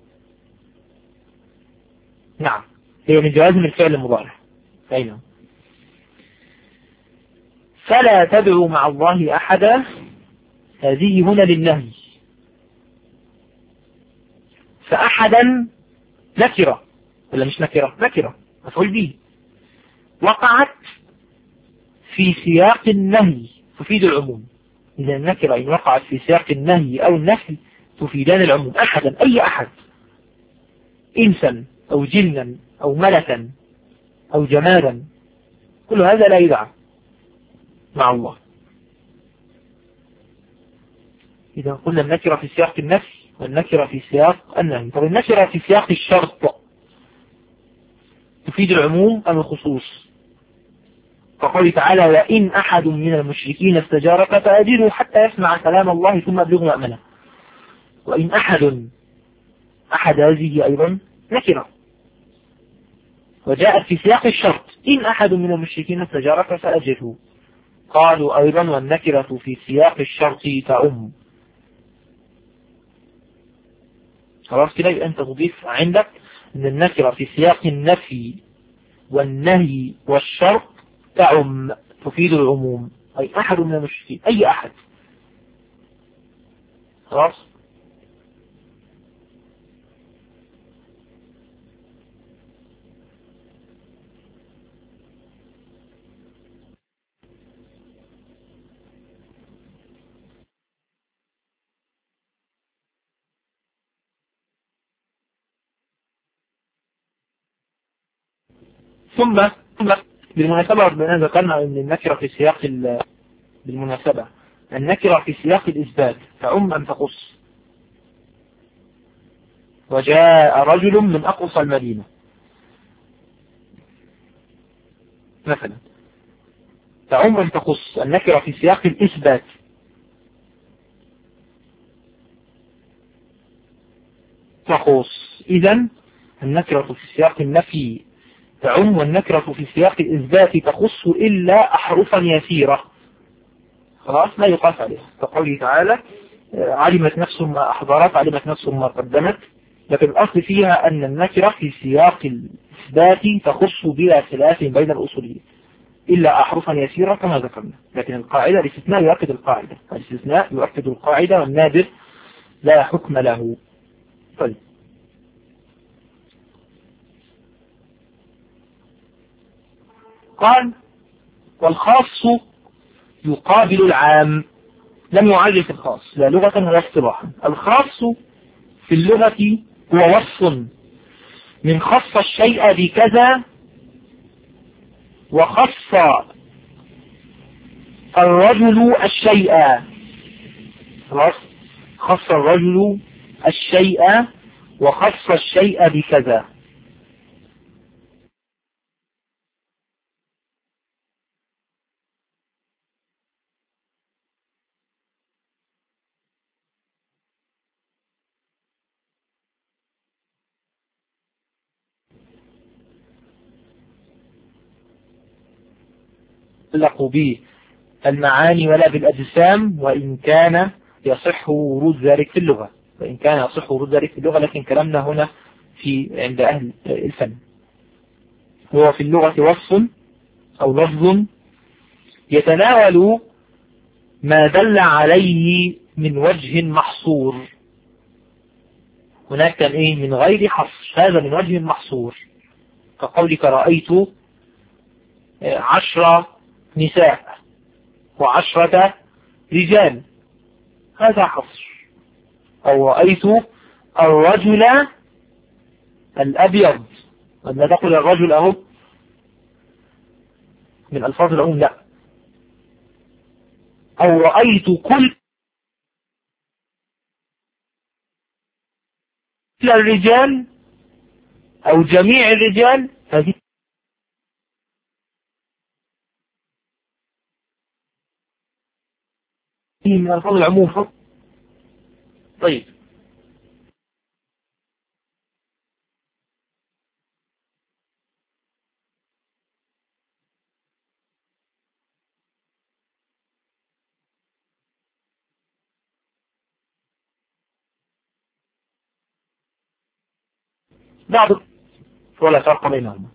نعم، هي من جوازم الفعل المضارع. أين؟ فلا تدعوا مع الله أحدا، هذه هنا للنهي. فأحدا نكرة ولا مش نكرة؟ نكرة مفعول به، وقعت في سياق النهي تفيد العموم. إذا النكرة إن وقعت في سياق النهي أو النفي تفيدان العموم. أحدا، أي أحد، إنسا أو جنا أو ملكا أو جمادا، كل هذا لا يدعى مع الله. إذا قلنا النكرة في سياق النفي والنكرة في سياق النهي. طب النكرة في سياق الشرط تفيد العموم أم الخصوص؟ فقال تعالى وإن أحد من المشركين استجارك فأجره حتى يسمع كلام الله ثم أبلغه مأمنه. وإن أحد هذه أيضا نكرة، وجاءت في سياق الشرط: إن أحد من المشركين استجارك فأجره. قالوا أيضا: والنكرة في سياق الشرط تعم. خلاص كده، يبقى أنت تضيف عندك أن النكرة في سياق النفي والنهي والشرط تعم، تفيد العموم، أي أحد من المشركين، أي أحد. خلاص. ثم بالمناسبة ربنا ذكرنا أن النكرة في سياق بالمناسبة النكرة في سياق الإثبات تعم أم تخص؟ وجاء رجل من أقصى المدينة مثلا، تعم أم تخص؟ النكرة في سياق الإثبات تخص. إذن النكرة في سياق النفي تعم، والنكرة في سياق الإثبات تخص إلا أحرفا يسيرة. خلاص، لا يقاس عليها، كقوله تعالى: علمت نفس ما أحضرت، علمت نفس ما قدمت. لكن الأصل فيها أن النكرة في سياق الإثبات تخص بلا خلاف بين الأصوليين إلا أحرفا يسيرة كما ذكرنا. لكن القاعدة الاستثناء يؤكد القاعدة، الاستثناء يؤكد القاعدة، والنادر لا حكم له. طيب، قال: والخاص يقابل العام. لم يعرف الخاص لا لغة ولا اصطلاحا. الخاص في اللغة هو وصف من خص الشيء بكذا، وخص الرجل الشيء. خلاص، خص الرجل الشيء وخص الشيء بكذا. يتعلق بالمعاني ولا بالأجسام، وإن كان يصح ورود ذلك في اللغة، لكن كلامنا هنا عند أهل الفن. هو في اللغة وصف أو لفظ يتناول ما دل عليه من وجه محصور. هناك كان من غير حصر، هذا من وجه محصور، كقولك: رأيت 10 نساء و10 رجال، هذا حصر. أو رأيت الرجل الأبيض، ولا تقول الرجل أهو من ألفاظ العموم، لا. أو رأيت كل الرجال أو جميع الرجال، هذه من ألفاظ العموم. طيب، بعض ولا فرق بينهما.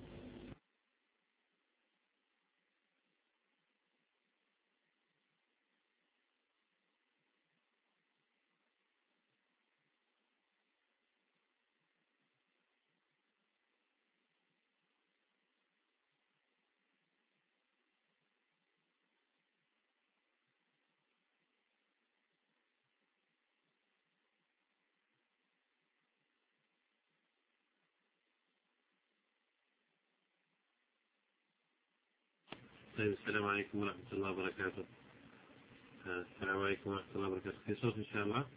طيب، السلام عليكم ورحمة الله وبركاته. السلام عليكم ورحمة الله وبركاته. في صوت إن شاء الله؟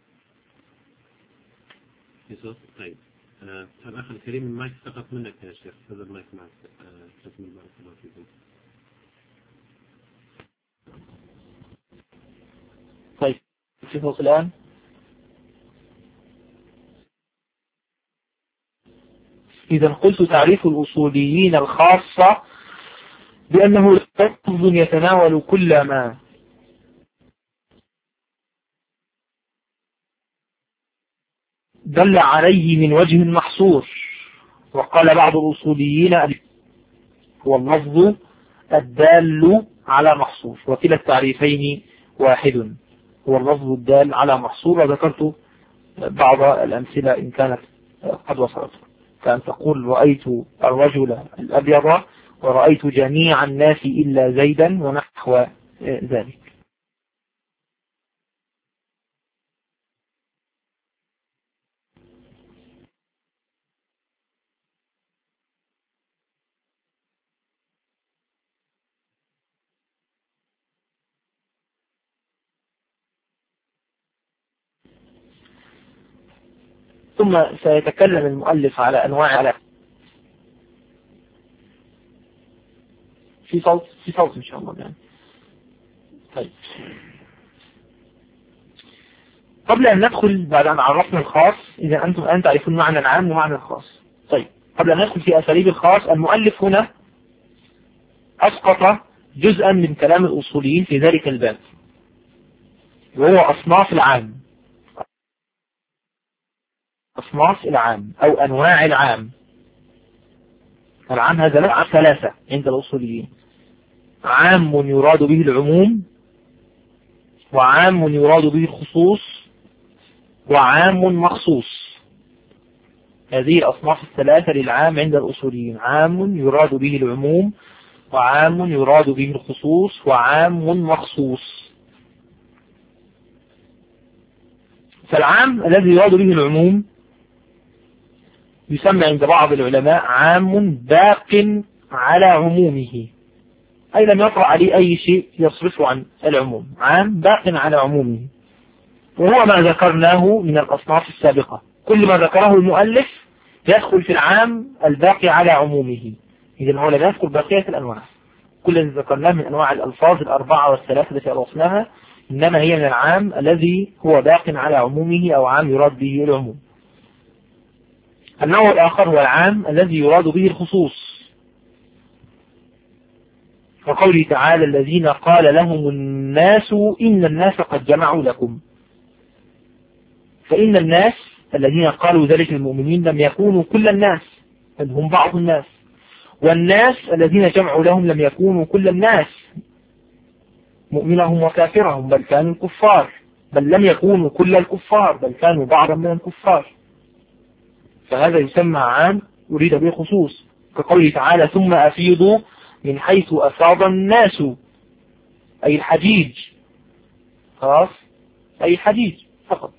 في صوت؟ طيب. الأخ الكريم، المايك سقط منك يا شيخ، هذا المايك معك. تكمل بارك الله فيكم. طيب، في صوت الآن؟ إذا قلت تعريف الأصوليين الخاصة بأنه لفظ يتناول كل ما دل عليه من وجه محصور. وقال بعض الأصوليين هو اللفظ الدال على محصور، وكلا التعريفين واحد، هو اللفظ الدال على محصور. وذكرت بعض الأمثلة إن كانت قد وصلت، كأن تقول رأيت الرجل الأبيض ورأيت جميع الناس إلا زيدا ونحو ذلك. ثم سيتكلم المؤلف على أنواع في صوت إن شاء الله يعني. طيب، قبل أن ندخل بعد أن عرفنا الخاص، إذا أنتم الآن تعرفون معنى العام ومعنى الخاص. طيب، قبل أن ندخل في أساليب الخاص، المؤلف هنا أسقط جزءا من كلام الأصوليين في ذلك الباب، وهو أصناف العام، أصناف العام أو أنواع العام. العام هذا نوع ثلاثة عند الأصوليين: عام يراد به العموم، وعام يراد به الخصوص، وعام مخصوص. هذه الأصناف الثلاثة للعام عند الأصوليين: عام يراد به العموم، وعام يراد به الخصوص، وعام مخصوص. فالعام الذي يراد به العموم يسمى عند بعض العلماء عام باق على عمومه، أي لم يطرأ عليه أي شيء يصرفه عن العموم، عام باق على عمومه. وهو ما ذكرناه من الأصناف السابقة، كل ما ذكره المؤلف يدخل في العام الباقي على عمومه. إذن هو لا يذكر بقية الأنواع، كل الذي ذكرناه من أنواع الألفاظ الأربعة والثلاثة التي عرفناها إنما هي من العام الذي هو باق على عمومه أو عام يراد به العموم. النوع الآخر هو العام الذي يراد به الخصوص، وقوله تعالى: الذين قال لهم الناس إن الناس قد جمعوا لكم. فإن الناس الذين قالوا ذلك المؤمنين لم يكونوا كل الناس، بل هم بعض الناس، والناس الذين جمعوا لهم لم يكونوا كل الناس مؤمنهم وكافرهم، بل كانوا الكفار، بل لم يكونوا كل الكفار، بل كانوا بعضا من الكفار. فهذا يسمى عام يريد به خصوص، كقوله تعالى: ثم أفيضوا من حيث أفاض الناس، أي الحجيج، خلاص، أي الحجيج فقط.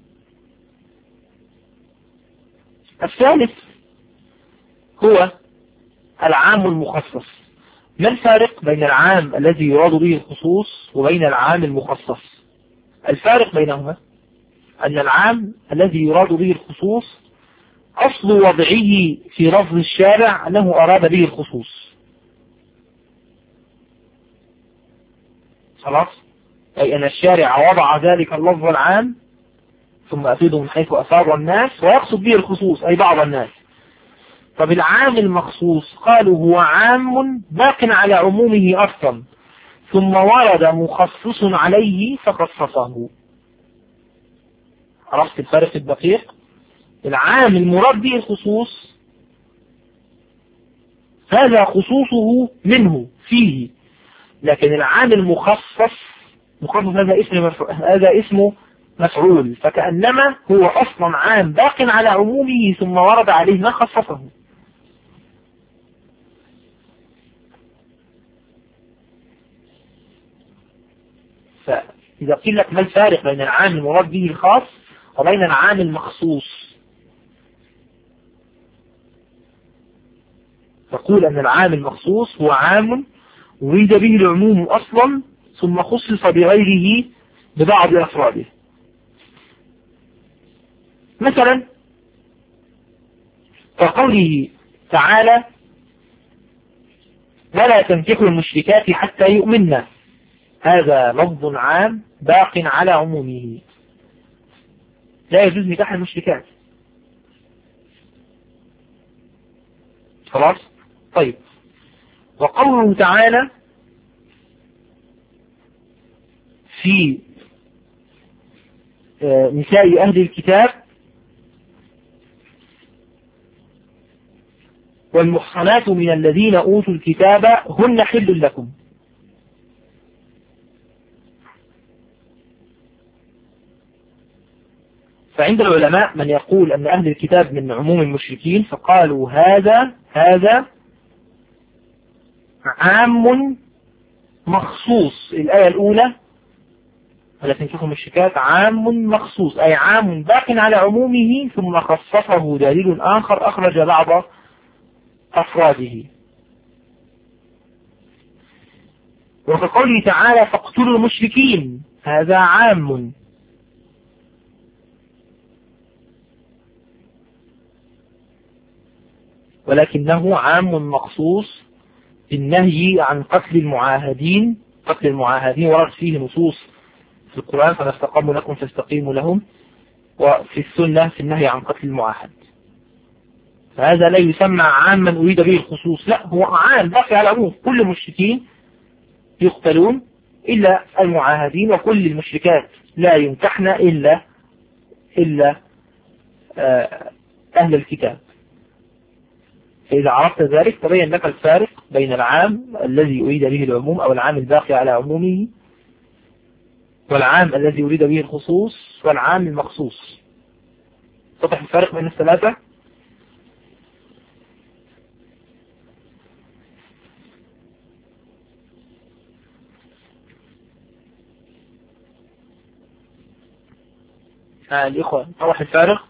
الثالث هو العام المخصص. ما الفارق بين العام الذي يراد به الخصوص وبين العام المخصص؟ الفارق بينهما أن العام الذي يراد به الخصوص أصل وضعه في لفظ الشارع أنه أراد به الخصوص، خلاص، أي أن الشارع وضع ذلك اللفظ العام ثم أفيده من حيث أفاض الناس ويقصد به الخصوص أي بعض الناس. فبالعام المخصوص قالوا هو عام باق على عمومه أصلا، ثم ورد مخصص عليه فخصصه. عرفت الفرق الدقيق؟ العام المراد به الخصوص هذا خصوصه منه فيه، لكن العام المخصص هذا اسمه مفعول، فكأنما هو أصلا عام باق على عمومه ثم ورد عليه ما خصصه. فإذا قيل لك ما الفارق بين العام المراد به الخاص وبين العام المخصوص، تقول أن العام المخصوص هو عام أريد به العموم أصلا ثم خصص بغيره ببعض أفراده. مثلا كقوله تعالى: ولا تنكحوا المشركات حتى يؤمنن، هذا لفظ عام باق على عمومه، لا يجوز نكاح المشركات. خلاص. طيب، وقوله تعالى في نساء أهل الكتاب والمحصنات من الذين أوتوا الكتاب هن حل لكم. فعند العلماء من يقول أن أهل الكتاب من عموم المشركين، فقالوا هذا عام مخصوص. الآية الأولى ولا تنكحوا المشركات عام مخصوص، أي عام باق على عمومه ثم خصصه دليل آخر أخرج بعض أفراده. وفي قوله تعالى فاقتلوا المشركين، هذا عام، ولكنه عام مخصوص بالنهي عن قتل المعاهدين. قتل المعاهدين ورد فيه نصوص في القرآن فما استقاموا لكم فاستقيموا لهم، وفي السنة في النهي عن قتل المعاهد. فهذا لا يسمى عاما أريد به الخصوص، لا، هو عام باقي على العموم، كل المشركين يقتلون إلا المعاهدين، وكل المشركات لا ينكحن إلا أهل الكتاب. فإذا عرفت ذلك تبين لك الفارق بين العام الذي أريد به العموم أو العام الباقي على عمومه، والعام الذي أريد به الخصوص، والعام المخصوص. تضح الفارق بين الثلاثة؟ الإخوة تضح الفارق؟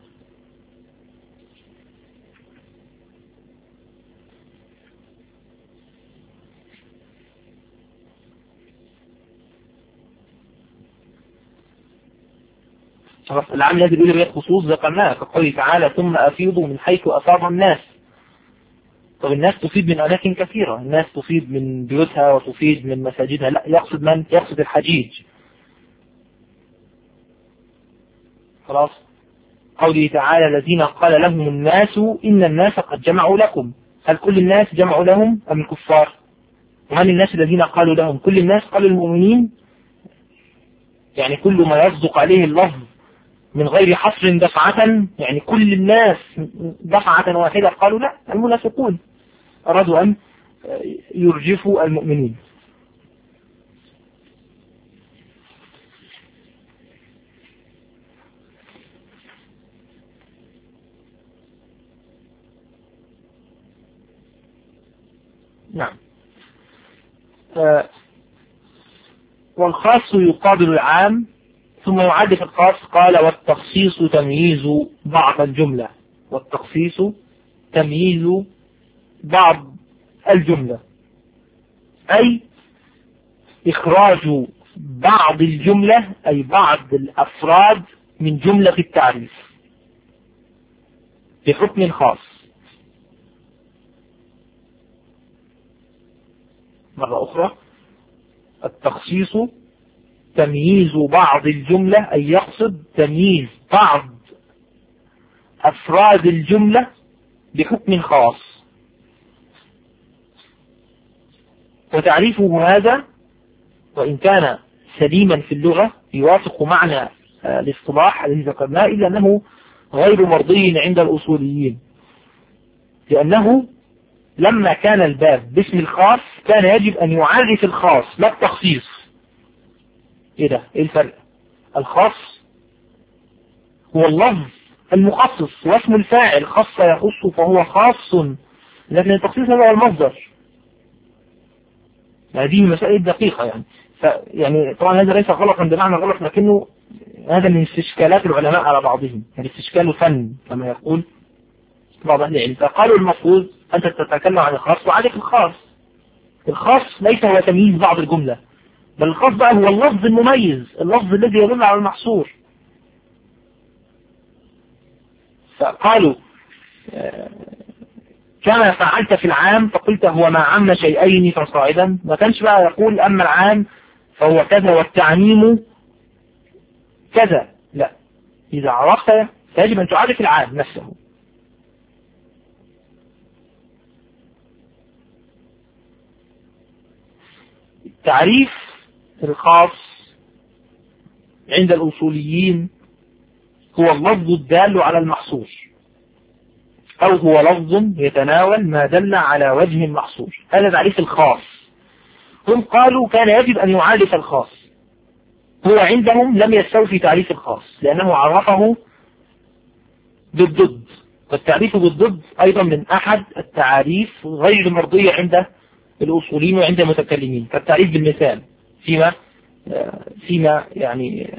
العام الذي يريد به الخصوص ذكرناه كقوله تعالى ثم أفيضوا من حيث أفاض الناس. طب الناس تفيد من أماكن كثيرة، الناس تفيد من بيوتها وتفيد من مساجدها، لا، يقصد من؟ يقصد الحجيج. خلاص. قوله تعالى الذين قال لهم الناس إن الناس قد جمعوا لكم، هل كل الناس جمعوا لهم أم الكفار؟ وهل الناس الذين قالوا لهم كل الناس قالوا المؤمنين؟ يعني كل ما يصدق عليه اللفظ من غير حصر دفعة، يعني كل الناس دفعة واحدة قالوا لا، المنافقون أرادوا أن يرجفوا المؤمنين. نعم. والخاص يقابل العام، ثم يعد في الخاص قال والتخصيص تمييز بعض الجملة. والتخصيص تمييز بعض الجملة، أي إخراج بعض الجملة، أي بعض الأفراد من جملة التعريف بحكم خاص. مرة أخرى، التخصيص تمييز بعض الجملة، أي يقصد تمييز بعض أفراد الجملة بحكم خاص. وتعريفه هذا وإن كان سليما في اللغة يوافق معنى الاصطلاح الذي ذكرناه، إلا أنه غير مرضي عند الأصوليين، لأنه لما كان الباب باسم الخاص كان يجب أن يعرف الخاص لا التخصيص. إيه الفرق؟ الخاص هو اللفظ المخصص واسم الفاعل، خص يخص فهو خاص، لكن التخصيص هو المصدر. هذه مسائل دقيقة يعني طبعا هذا ليس غلطا بمعنى غلط، لكنه هذا من استشكالات العلماء على بعضهم، يعني استشكال فن كما يقول بعض أهل العلم. فقالوا المفروض أنت تتكلم عن الخاص وعليك الخاص. الخاص ليس هو تمييز بعض الجملة، بل الخاص بقى هو اللفظ المميز، اللفظ الذي يدل على المحصور. فقالوا كما فعلت في العام فقلت هو ما عم شيئين فصاعدا، ما كانش بقى يقول أما العام فهو كذا والتعميم كذا، لا، إذا عرفت فيجب أن تعرف العام نفسه. تعريف الخاص عند الأصوليين هو اللفظ الدال على المحصور، أو هو لفظ يتناول ما دل على وجه محصور. هذا تعريف الخاص. هم قالوا كان يجب أن يعرف الخاص، هو عندهم لم يستوفي تعريف الخاص لأنه عرفه بالضد، والتعريف بالضد أيضا من أحد التعاريف غير المرضية عند الأصوليين وعند المتكلمين، كالتعريف بالمثال فيما يعني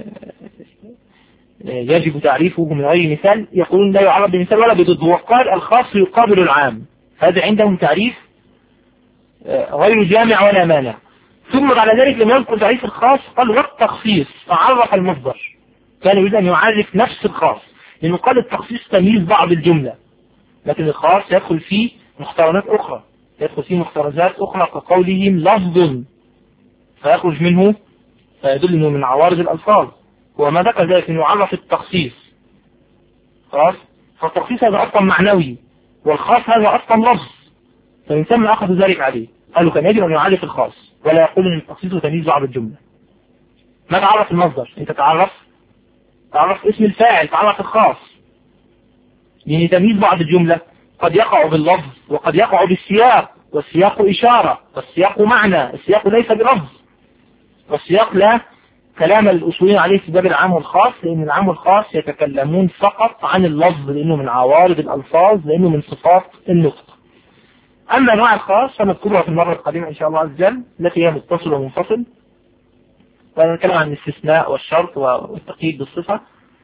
يجب تعريفه من غير مثال، يقولون لا يعرف بمثال ولا بضد. وقال الخاص يقابل العام، هذا عندهم تعريف غير جامع ولا مانع. ثم بعد ذلك لما يذكر تعريف الخاص قال والتخصيص، فعرف المصدر، كان يريد أن يعرف نفس الخاص، لأنه قال التخصيص تمييز بعض الجملة، لكن الخاص يدخل فيه مقترنات أخرى، يدخل فيه مقترنات أخرى كقولهم لفظ، فيخرج منه فيدل أنه من عوارض الألفاظ، وما ذكر ذلك أنه عرف التخصيص. خلاص، فالتخصيص هذا أصلا معنوي، والخاص هذا أصلا لفظ، فمن ثم أخذ ذلك عليه. قالوا كان يجب أن يعرف الخاص ولا يقول أن التخصيص تمييز بعض الجملة. ما تعرف المصدر، أنت تعرف اسم الفاعل، تعرف الخاص، يعني تمييز بعض الجملة قد يقع باللفظ وقد يقع بالسياق، والسياق إشارة والسياق معنى، السياق ليس بلفظ، والسياق لا كلام الأصوليين عليه في باب العام والخاص، لأن العام والخاص يتكلمون فقط عن اللفظ لأنه من عوارض الألفاظ، لأنه من صفات النطق. أما أنواع الخاص فنذكرها في المرة القادمة إن شاء الله عز وجل، التي هي متصل ومنفصل، ونتكلم عن الاستثناء والشرط والتقييد بالصفة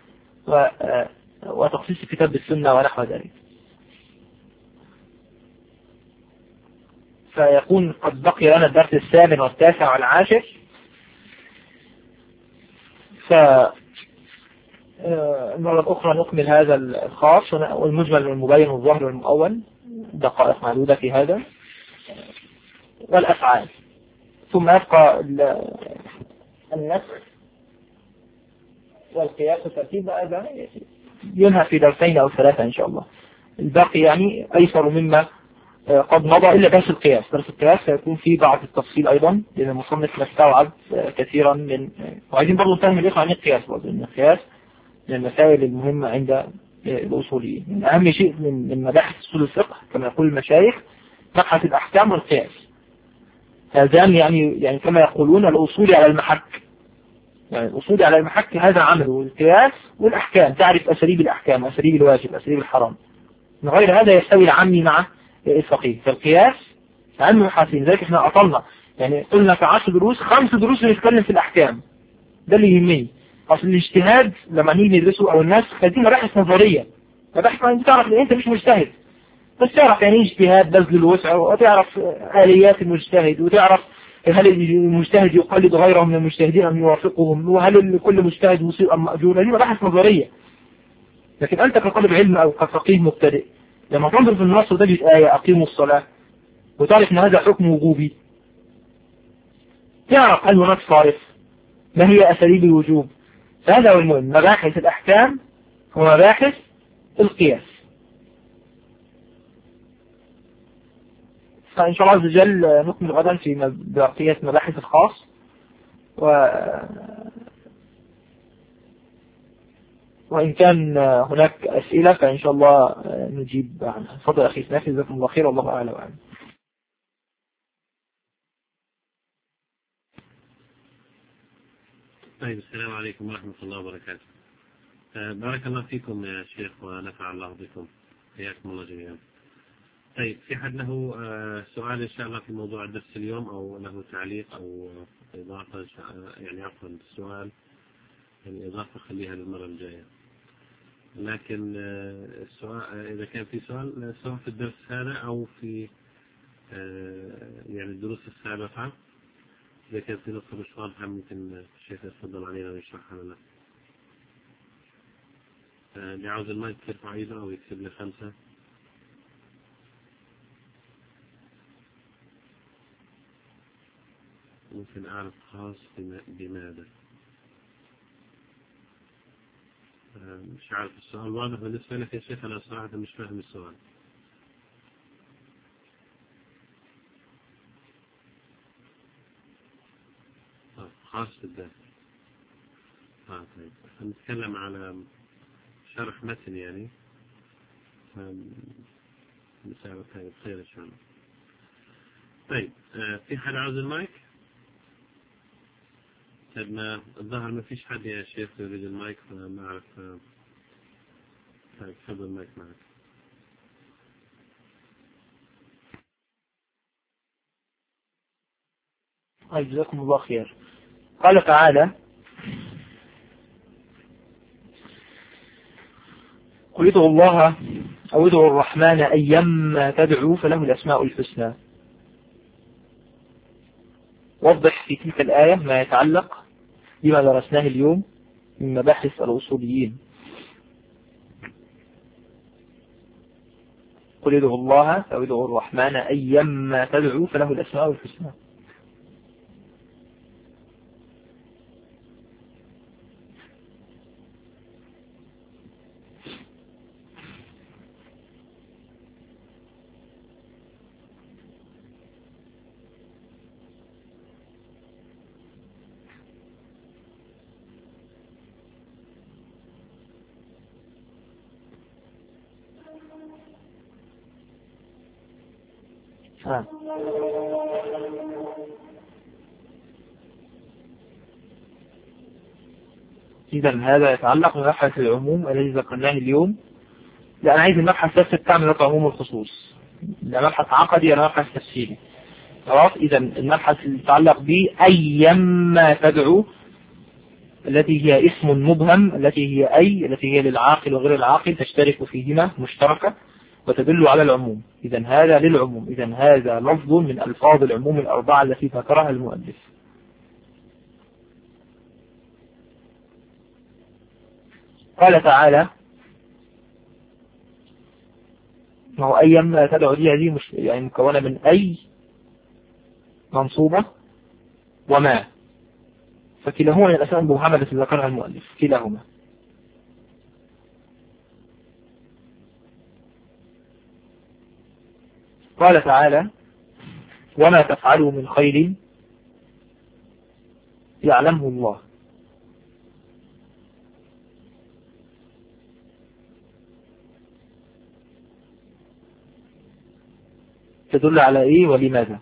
وتخصيص الكتاب بالسنة ونحو ذلك. فيكون قد بقي لنا الدرس 8 و9 و10. المرة الأخرى نكمل هذا الخاص والمجمل والمبين والظاهر والمؤول، دقائق معدودة في هذا، والأفعال، ثم يبقى النسخ والقياس والترتيب. هذا ينهى في درسين أو 3 إن شاء الله. الباقي يعني أيسر مما قد مضى، إلا درس القياس. درس القياس سيكون فيه بعض التفصيل أيضا، لأن المصنف مستوعب كثيرا من، وعايزين برضو نفهم الإخوة عن القياس برضو، إن القياس من المسائل المهمة عند الأصوليين. من أهم شيء من مباحث أصول الفقه كما يقول المشايخ مبحث الأحكام والقياس. هذان يعني كما يقولون الأصول على المحك، يعني الأصول على المحك هذا عمله، القياس والأحكام، تعرف أساليب الأحكام، أساليب الواجب، أساليب الحرام. من غير هذا يستوي العامي مع الفقيه. فالقياس أهم محاسين، ذلك احنا أطلنا يعني قلنا في 10 دروس 5 دروس نتكلم في الأحكام، ده اللي يهمني. أصل الاجتهاد لما نيجي ندرسه أو الناس خدين مباحث نظرية، مباحث ما تعرف ان أنت مش مجتهد، بس تعرف يعني اجتهاد بذل الوسع، وتعرف آليات المجتهد، وتعرف هل المجتهد يقلد غيره من المجتهدين أم يوافقهم، وهل كل مجتهد مصيب أم مأجور. هذه مباحث نظرية. لكن أنت كطالب علم أو كفقيه مبتدئ لما تنظر في النص وتجد آية أقيموا الصلاة وتعرف أن هذا حكم وجوبي، تعرف هل هناك صارف، ما هي أساليب الوجوب. هذا هو المهم، مباحث الأحكام ومباحث القياس. فإن شاء الله عز وجل نكمل غدا في بقية مباحث الخاص، وإن كان هناك أسئلة فإن شاء الله نجيب عنها. تفضل أخي سنافي، جزاكم الله خير، والله أعلم وأعلم. طيب، السلام عليكم ورحمة الله وبركاته. بارك الله فيكم يا شيخ ونفع الله بكم، حياكم الله جميعا. طيب، في حد له سؤال إن شاء الله في موضوع الدرس اليوم، أو له تعليق أو إضافة؟ يعني عفوا، السؤال الإضافة خليها للمرة الجاية. لكن السؤال إذا كان في سؤال سواء في الدرس هذا أو في يعني الدروس السابقة، إذا كان في نقطة مش واضحة ممكن الشيخ يتفضل علينا ويشرحها لنا. اللي عاوز المايك يرفع ايده أو يكتب لي 5. ممكن أعرف خاص بماذا؟ مش عارف السؤال واضح بالنسبة لك يا شيخ؟ أنا صراحة مش فاهم السؤال. خاص بالذات. طيب نتكلم على شرح متن يعني مساء خير إن شاء الله. طيب في حد عاوز المايك؟ طيب الظاهر ما فيش حد يا شيخ يريد المايك، فما أعرف. طيب خذ المايك معك. جزاكم الله خير. قال تعالى: قل ادعوا الله أو ادعوا الرحمن أيما تدعوا فله الأسماء الحسنى. وضح في تلك الآية ما يتعلق بما درسناه اليوم من مباحث الأصوليين. قل ادعوا الله أو ادعوا الرحمن أيما تدعوا فله الأسماء الحسنى. إذا هذا يتعلق بمبحث العموم الذي ذكرناه اليوم. لا، أنا عايز المبحث بس بتاع من عموم الخصوص، لا مبحث عقدي ولا مبحث تفسيري. خلاص، إذا المبحث اللي يتعلق بأيما تدعو التي هي اسم مبهم، التي هي للعاقل وغير العاقل تشترك فيهما مشتركة وتدل على العموم. إذا هذا للعموم، إذا هذا لفظ من ألفاظ العموم الأربعة التي ذكرها المؤلف. قال تعالى: ما هو أيما تدعو دي هذه يعني مكونة من أي منصوبة وما، فكلاهما من الأسماء المبهمة التي ذكرها المؤلف، كلاهما. قال تعالى: وما تفعلوا من خير يعلمه الله. تدل على إيه ولماذا؟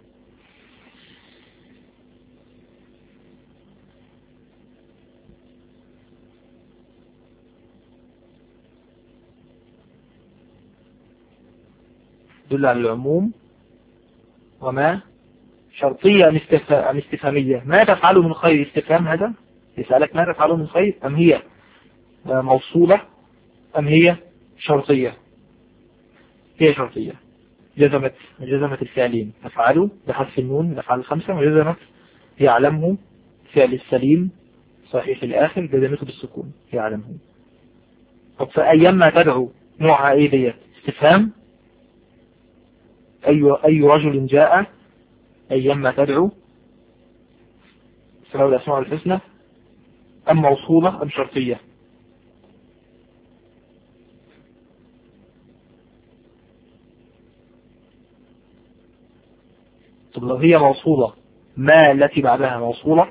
تدل على العموم. وما شرطية أم استفهامية؟ ما تفعلوا من خير استفهام، هذا يسألك ما تفعلوا من خير، أم هي موصولة أم هي شرطية؟ هي شرطية، جزمت الفعلين، تفعلوا بحذف النون الأفعال الخمسة، وجزمت يعلمه فعل السليم صحيح الآخر جزمته بالسكون يعلمه. طب فأيما تدعو نوعها إيه ديت؟ استفهام. أي رجل جاء أيما تدعو فله الأسماء الحسنى، أم موصولة أم شرطية؟ طب لو هي موصولة، ما التي بعدها موصولة؟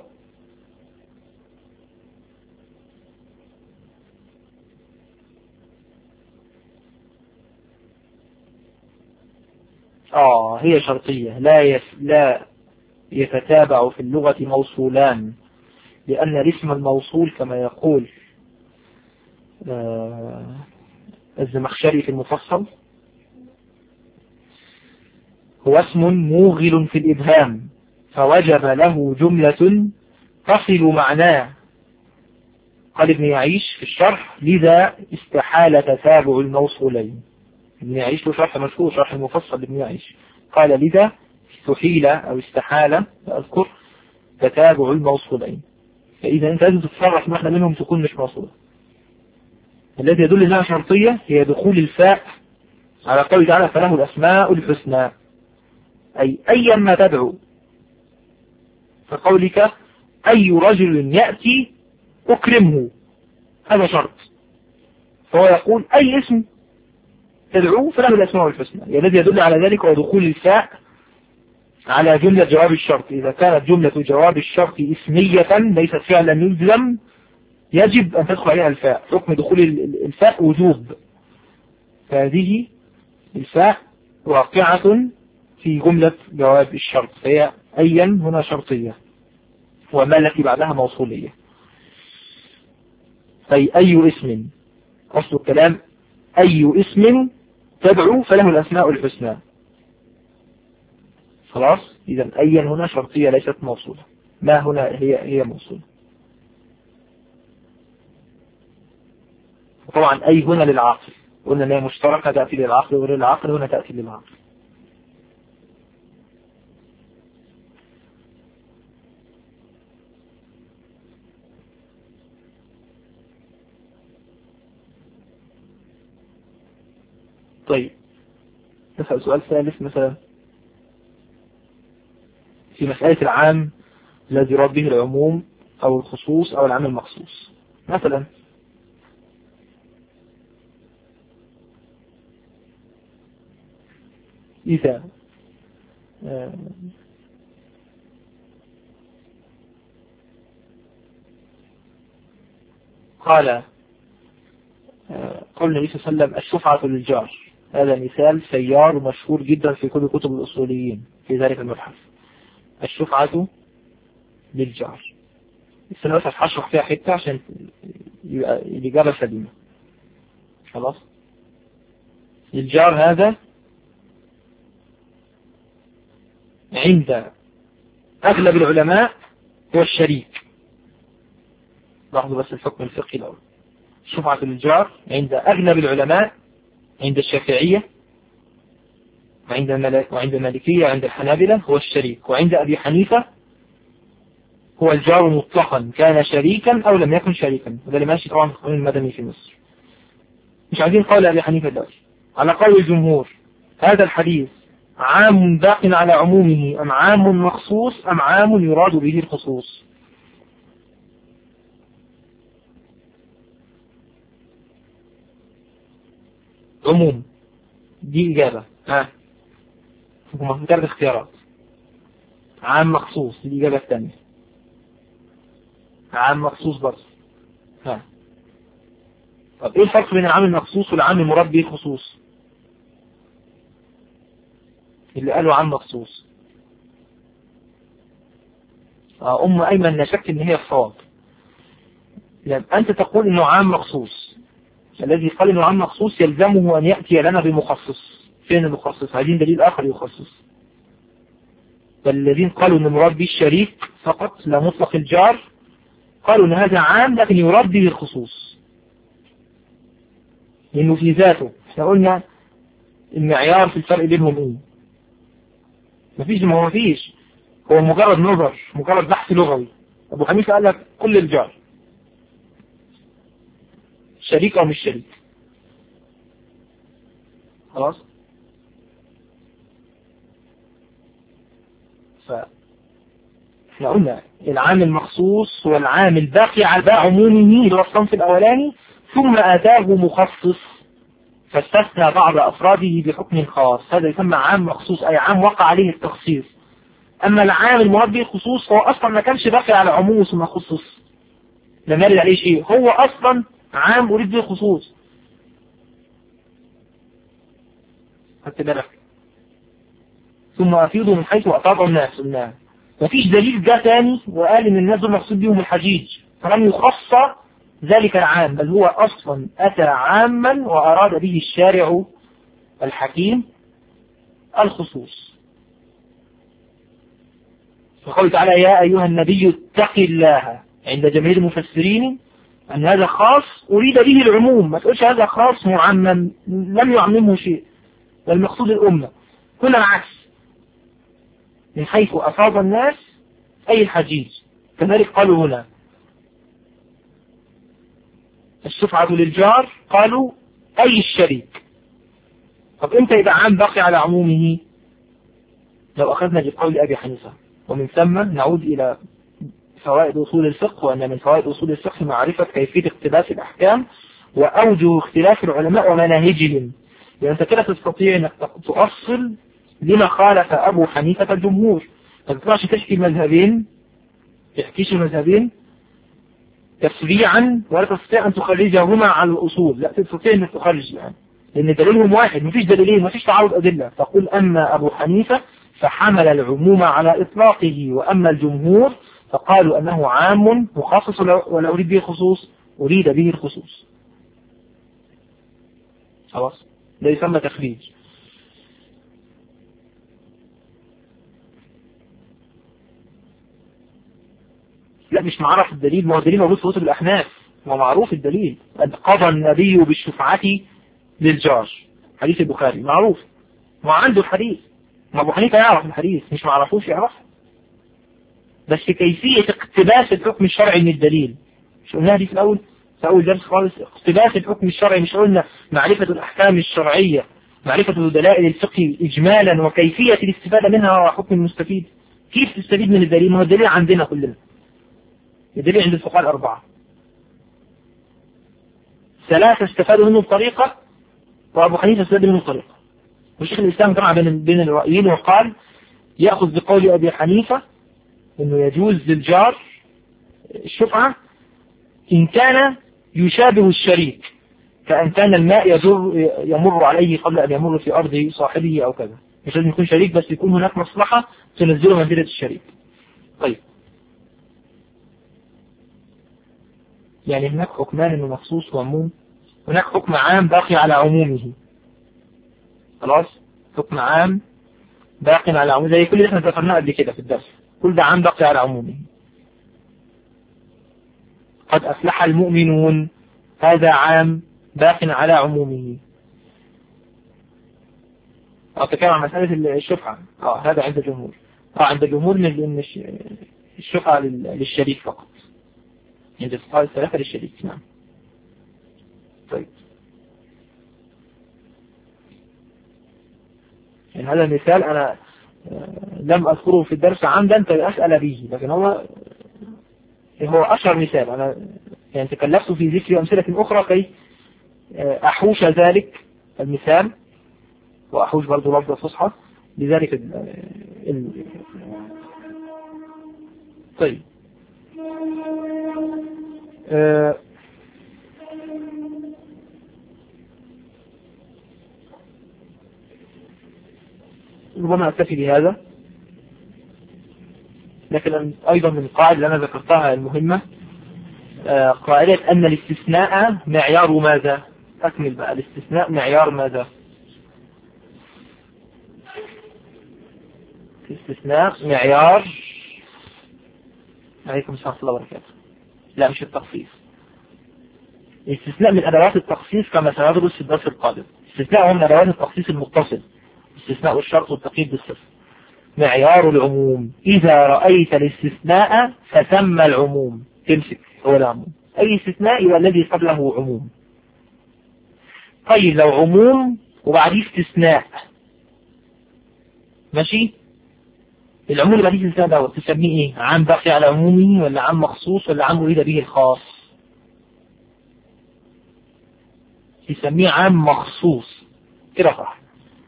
هي شرطية. لا يتتابع في اللغة موصولان، لأن الاسم الموصول كما يقول الزمخشري في المفصل هو اسم موغل في الإبهام، فوجب له جملة تصل معناه. قال ابن يعيش في الشرح: لذا استحال تتابع الموصولين. ابن يعيش له شرح مشهور، شرح المفصل لابن يعيش، قال لذا استحيل أو استحال أذكر تتابع الموصولين. فإذا أنت لازم تتصرف واحدة منهم تكون مش موصولة. الذي يدل انها شرطية هي دخول الفاء على قول تعالى: فله الأسماء الحسنى، أي أيما تدعو. فقولك أي رجل يأتي أكرمه، هذا شرط، فهو يقول أي اسم تدعوه فله الأسماء الحسنى، الذي يدل على ذلك ودخول الفاء على جملة جواب الشرط. إذا كانت جملة جواب الشرط اسمية ليست فعلا يلزم يجب أن تدخل عليها الفاء، حكم دخول الفاء وجوب، فهذه الفاء واقعة في جملة جواب الشرط، فهي أيا هنا شرطية، وما التي بعدها موصولية. أي اسم، أصل الكلام أي اسم تدعو فله الأسماء الحسنى. خلاص، إذا أيا هنا شرطية ليست موصولة، ما هنا هي موصولة. وطبعا أي هنا للعاقل، قلنا أنها مشتركة تأتي للعقل وغير العقل، هنا تأتي للعقل. طيب نسأل سؤال ثالث مثلا في مسألة العام الذي يراد به العموم أو الخصوص أو العام المخصوص. مثلا إذا قال قول النبي صلى الله عليه وسلم الشفعة للجار، هذا مثال سيار ومشهور جدا في كل كتب الأصوليين في ذلك المبحث. الشفعة للجار، السنة بس هشرح فيها حتة عشان يبقى الإجابة سليمة. خلاص، الجار هذا عند أغلب العلماء هو الشريك. لاحظوا بس الحكم الفقهي الأول. شفعة للجار عند أغلب العلماء، عند الشافعية وعند المالكية وعند الحنابلة هو الشريك، وعند أبي حنيفة هو الجار مطلقا كان شريكا أو لم يكن شريكا، وده اللي ماشي طبعا في القانون المدني في مصر. مش عايزين قول أبي حنيفة دلوقتي. على قول الجمهور هذا الحديث عام باق على عمومه أم عام مخصوص أم عام يراد به الخصوص؟ عموم، دي إجابة. ثلاث اختيارات. عام مخصوص، دي الإجابة الثانية. عام مخصوص برضه. طب إيه الفرق بين العام المخصوص والعام المراد به الخصوص؟ اللي قالوا عام مخصوص أم أيمن لا شك إن هي الصواب. لأن أنت تقول إنه عام مخصوص، الذي قال إنه عام مخصوص يلزمه أن يأتي لنا بمخصص. فين المخصص؟ عايزين دليل آخر يخصص. فالذين قالوا إن المراد به الشريك فقط لا مطلق الجار قالوا إن هذا عام لكن يراد به الخصوص، لأنه في ذاته. احنا قلنا المعيار في الفرق بينهم إيه؟ مفيش، هو مجرد نظر، مجرد بحث لغوي. أبو حنيفة قال لك كل الجار شريك أو مش شريك. خلاص، احنا قلنا العام المخصوص هو العام الباقي على عمومه اللي هو الصنف الأولاني، ثم أتاه مخصص فاستثنى بعض أفراده بحكم خاص، هذا يسمى عام مخصوص، أي عام وقع عليه التخصيص. أما العام المراد به الخصوص هو أصلا ما كانش باقي على عمومه ثم خصص، لم يرد عليه شيء، هو أصلا عام أريد به الخصوص. خدت بالك؟ ثم أفيضوا من حيث أفاض الناس. مفيش دليل جاء ثاني وقال إن الناس دول مقصود بهم الحجيج فلم يخص ذلك العام، بل هو أصلا أتى عاما وأراد به الشارع الحكيم الخصوص. فقال تعالى يا أيها النبي اتق الله، عند جماهير المفسرين أن هذا خاص أريد به العموم، ما تقولش هذا خاص معمم لم يعممه شيء، والمقصود الأمة. كنا العكس، من حيث أفاض الناس أي الحجيج. كذلك قالوا هنا الشفعة للجار، قالوا أي الشريك. طب إمتى يبقى عام باقي على عمومه؟ لو أخذنا بقول أبي حنيفة، ومن ثم نعود إلى فوائد أصول الفقه، وأن من فوائد أصول الفقه معرفة كيفية اختلاف الأحكام وأوجه اختلاف العلماء ومناهجهم، لأن أنت كده تستطيع أنك تؤصل لما خالف أبو حنيفة الجمهور. ما تطلعش تحكي مذهبين، تحكيش المذهبين تفريعا ولا تستطيع أن تخرجهما على الأصول، لا تستطيع أن تخرج يعني، لأن دليلهم واحد، مفيش دليلين، مفيش تعارض أدلة. تقول أما أبو حنيفة فحمل العموم على إطلاقه، وأما الجمهور فقالوا أنه عام مخصص ولا أريد به الخصوص، أريد به الخصوص. خلاص، ده يسمى تخريج. لا مش معرف الدليل، ما هو الدليل موجود في كتب الأحناف، ما معروف الدليل. قضى النبي بالشفعة للجار، حديث البخاري معروف، ما عنده الحديث، ما أبو حنيفة يعرف الحديث، مش معرفوش يعرف، بس كيفية اقتباس الحكم الشرعي من الدليل. مش قلناها دي في الأول، في أول درس خالص، اقتباس الحكم الشرعي، مش قلنا معرفة الأحكام الشرعية، معرفة دلائل الفقه إجمالا وكيفية الاستفادة منها وحكم المستفيد. كيف تستفيد من الدليل؟ ما هو الدليل عندنا كلنا، الدليل عند الفقهاء الأربعة، 3 استفادوا منه بطريقة وأبو حنيفة استفاد منه بطريقة. وشيخ الإسلام جمع بين الرأيين وقال يأخذ بقول أبي حنيفة إنه يجوز للجار الشفعة إن كان يشابه الشريك، كأن كان الماء يمر عليه قبل أن يمر في أرض صاحبه أو كذا، مش لازم يكون شريك، بس يكون هناك مصلحة تنزله منزلة الشريك. طيب، يعني هناك حكمان إنه مخصوص وعموم، هناك حكم عام باقي على عمومه. خلاص، حكم عام باقي على عمومه، زي كل اللي احنا ذكرناه قبل كده في الدرس، كل ده عام باقي على عمومه. قد أفلح المؤمنون، هذا عام باق على عمومه. أتكلم عن مسألة الشفعة، هذا عند الجمهور، عند الجمهور إن الشفعة للشريك فقط، عند الفقهاء الثلاثة للشريك. نعم. طيب، يعني هذا المثال أنا لم أذكره في الدرس عمدا فأسأل به، لكن هو أشهر مثال. أنا يعني تكلفت في ذكر أمثلة أخرى كي أحوش ذلك المثال وأحوش برضو لفظ الفصحى لذلك طيب، ربما أكتفي بهذا، لكن أيضا من القاعدة اللي أنا ذكرتها المهمة، قاعدة أن الاستثناء معيار ماذا؟ أكمل بقى، الاستثناء معيار ماذا؟ الاستثناء معيار، عليكم السلام ورحمة الله وبركاته، لا مش التخصيص، الاستثناء من أدوات التخصيص كما سندرس في الدرس القادم. الاستثناء هو من أدوات التخصيص المتصل، الاستثناء والشرط والتقييد بالصفة. معيار العموم، إذا رأيت الاستثناء فثم العموم، تمسك هو العموم، أي استثناء يبقى الذي قبله عموم. طيب، لو عموم وبعديه استثناء، ماشي، العموم اللي بعديه استثناء دوت تسميه ايه؟ عام باقي على عمومه، ولا عام مخصوص، ولا عام أريد به الخاص؟ تسميه عام مخصوص كده صح؟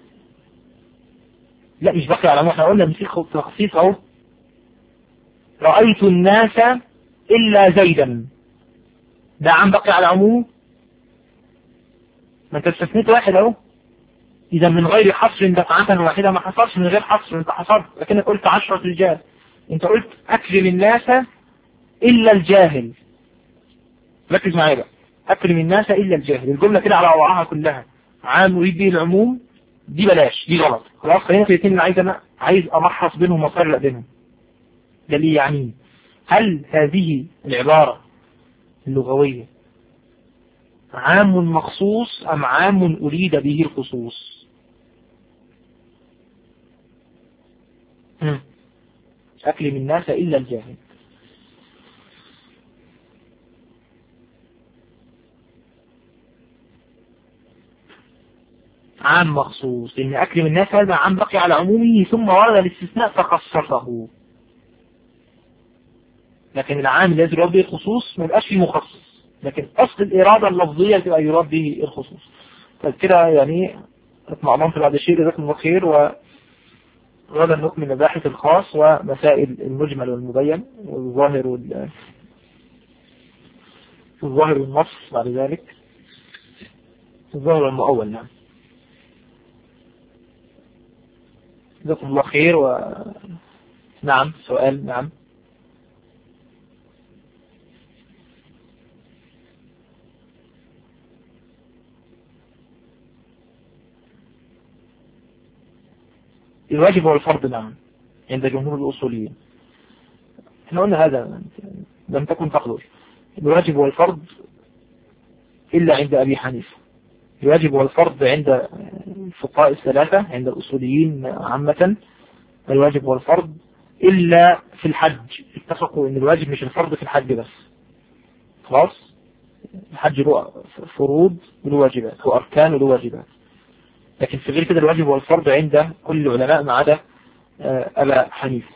لا مش باقي على عموم، احنا قلنا مثيل تخصيص اهو، رأيت الناس إلا زيدا، ده عام باقي على عمومه، ما انت استثنيت واحد اهو، إذا من غير حصر دفعة واحدة، ما حصرش من غير حصر، انت حصرت، لكنك قلت 10 رجال، انت قلت أكرم الناس إلا الجاهل. ركز معايا بقى، أكرم الناس إلا الجاهل، الجملة كده على وضعها كلها عام أريد به العموم، دي بلاش، دي غلط. خلاص، خلينا في الاثنين اللي أنا عايز أمحص بينهم وأفرق بينهم. ده اللي يعني هل هذه العبارة اللغوية عام مخصوص أم عام أريد به الخصوص؟ أكرم الناس إلا الجاهل، عام مخصوص، إن أكرم الناس هذا عام بقي على عمومه ثم ورد الاستثناء فخصصه، لكن العام الذي يراد به الخصوص ما يبقاش فيه مخصص، لكن أصل الإرادة اللفظية تبقى يراد به الخصوص. طيب كده يعني اطمئننت بعد الشيء، جزاكم الله خير، غدا نكمل مباحث الخاص ومسائل المجمل والمبين والظاهر والنص بعد ذلك، الظاهر والمؤول. نعم، جزاكم الله خير. نعم، سؤال. نعم، الواجب والفرض. نعم، عند جمهور الأصوليين. احنا قلنا هذا لم تكن تقدر. الواجب والفرض إلا عند أبي حنيفة. الواجب والفرض عند الفقهاء الثلاثة، عند الأصوليين عامة الواجب والفرض إلا في الحج. اتفقوا أن الواجب مش الفرض في الحج بس. خلاص، الحج له فروض وله واجبات وأركان وله واجبات، لكن في غير كده الواجب والفرض عند كل العلماء ما عدا أبا حنيفة.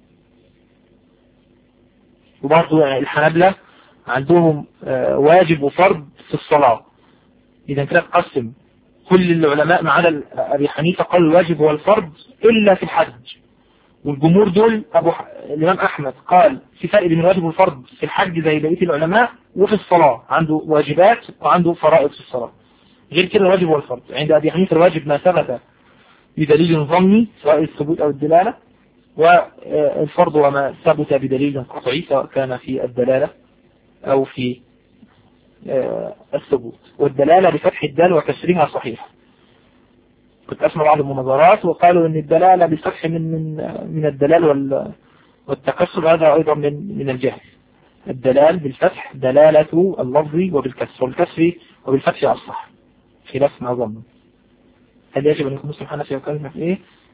وبرضه الحنابلة عندهم واجب وفرض في الصلاة. إذا كده قسم كل العلماء ما عدا أبي حنيفة قال الواجب والفرض إلا في الحج. والجمهور دول الإمام أحمد قال في فرق بين الواجب والفرض في الحج زي بقية العلماء، وفي الصلاة عنده واجبات وعنده فرائض في الصلاة. غير كده الواجب والفرض عند أبي حنيفة الواجب ما ثبت بدليل ظني سواء الثبوت أو الدلالة، والفرض وما ثبت بدليل قطعي سواء كان في الدلالة أو في الثبوت. والدلالة بفتح الدال وكسرها صحيح. كنت أسمع بعض المناظرات وقالوا أن الدلالة بفتح من الدلال والتكسر هذا أيضا من الجهل. الدلال بالفتح دلالة اللفظ وبالكسر، والكسر وبالفتح أصح خلاف ما ظن. هل يجب أن يكون مسلم حنفي أو كلمة في إيه؟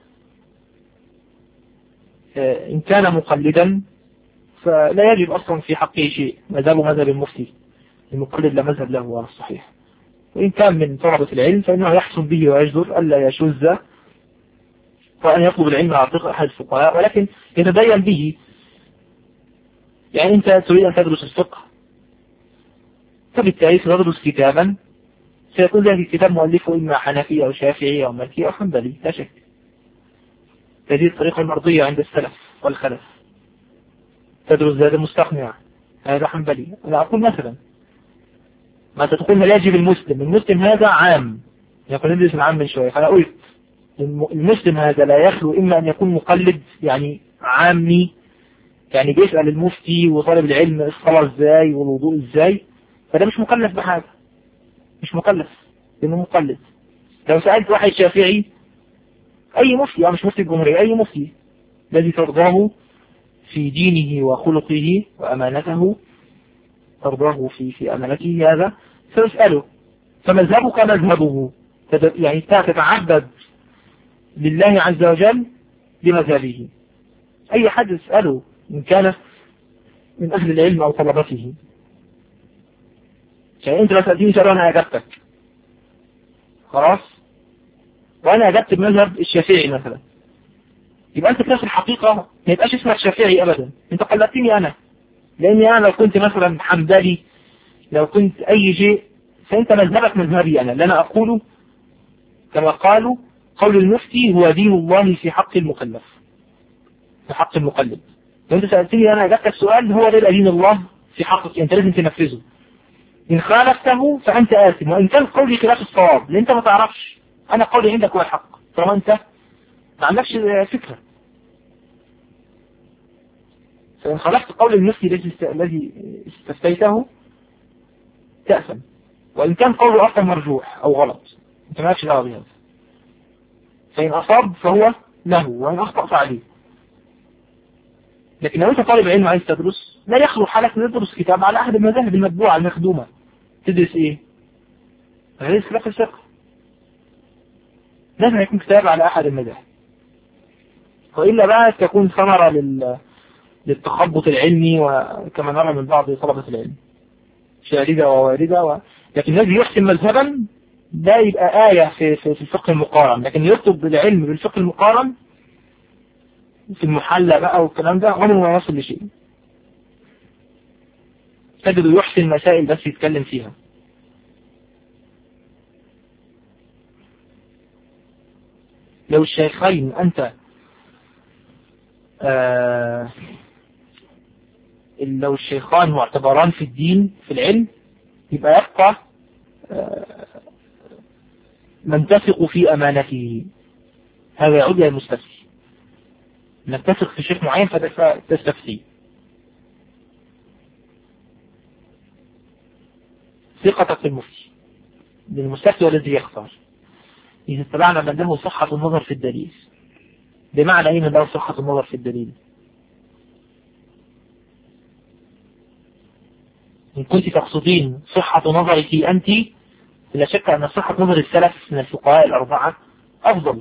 إن كان مقلدا فلا يجب أصلا في حقه شيء، مذهب المفتي المقلد لا مذهب له على الصحيح. وإن كان من طلبة العلم فإنه يحسن به ويجدر ألا يشذ وأن يطلب العلم على طريق أحد الفقهاء، ولكن يتدين به. يعني أنت تريد أن تدرس الفقه فبالتالي تدرس كتابا سيكون ذلك الكتاب مؤلفه إما حنفي أو شافعي أو مالكي أو حنبلي، لا شك. هذه الطريقة المرضية عند السلف والخلف. تدرس زاد المستقنع هذا حنبلي. أنا أقول مثلا ما تقول لا يجب المسلم هذا عام، يقول ندرس العام من شوية. فأنا قلت المسلم هذا لا يخلو إما أن يكون مقلد يعني عامي، يعني بيسأل المفتي وطالب العلم الصلاة ازاي والوضوء ازاي، فده مش مكلف بحاجة، مش مكلف لأنه مقلد. لو سألت واحد شافعي أي مفتي، مش مفتي الجمهورية، أي مفتي الذي ترضاه في دينه وخلقه وأمانته، ترضاه في أمانته، هذا سأسأله فمذهبك مذهبه، يعني تتعبد لله عز وجل بمذهبه. أي حد يسأله إن كان من أهل العلم أو طلبته. يعني أنت لو سألتني سؤال أنا أجبتك خلاص، وأنا أجبت بمذهب الشافعي مثلا، يبقى أنت كده في الحقيقة ما يبقاش اسمك شافعي أبدا، أنت قلدتني أنا. لأني أنا لو كنت مثلا حنبلي، لو كنت أي شيء، فأنت مذهبك مذهبي أنا. اللي أنا أقوله كما قالوا قول المفتي هو دين الله في حق المكلف، في حق المقلد. لو أنت سألتني أنا أجبتك السؤال هو ده دين الله في حقك، أنت لازم تنفذه. إن خالفته فأنت آثم، وإن كان قولي خلاف الصواب لأن أنت ما تعرفش، أنا قولي عندك هو الحق طالما أنت ما عندكش فكرة. فإن خالفت قول المفتي الذي استفتيته تأثم، وإن كان قوله أصلا مرجوح أو غلط أنت ما لكش دعوة بهذا. فإن أصاب فهو له، وإن أخطأ فعليه. لكن لو أنت طالب علم عايز تدرس لا يخلو حالك من تدرس كتاب على أحد المذاهب المتبوعة المخدومة. تدرس إيه؟ غير خلاف الفقه، لازم يكون كتاب على أحد المذاهب، وإلا بقى تكون ثمرة للتخبط العلمي، وكما نرى من بعض طلبة العلم شاردة وواردة لكن الذي يحسن مذهبا ده يبقى آية في الفقه المقارن. لكن يطلب العلم بالفقه المقارن في المحلى بقى والكلام ده عمره ما يصل لشيء. تجد يحسن مسائل بس يتكلم فيها. لو الشيخين أنت لو الشيخان معتبران في الدين في العلم يبقى يبقى من تثق في أمانته، هذا يعود إلى المستفتي، انك تثق في شيخ معين فتستفتي. ثقتك في المفتي للمستفتي والذي يختار، إذا اتبعنا من له صحة النظر في الدليل. بمعنى ايه من له صحة النظر في الدليل؟ إن كنت تقصدين صحة نظرك أنت، لا شك أن صحة نظر السلف من الفقهاء الأربعة أفضل.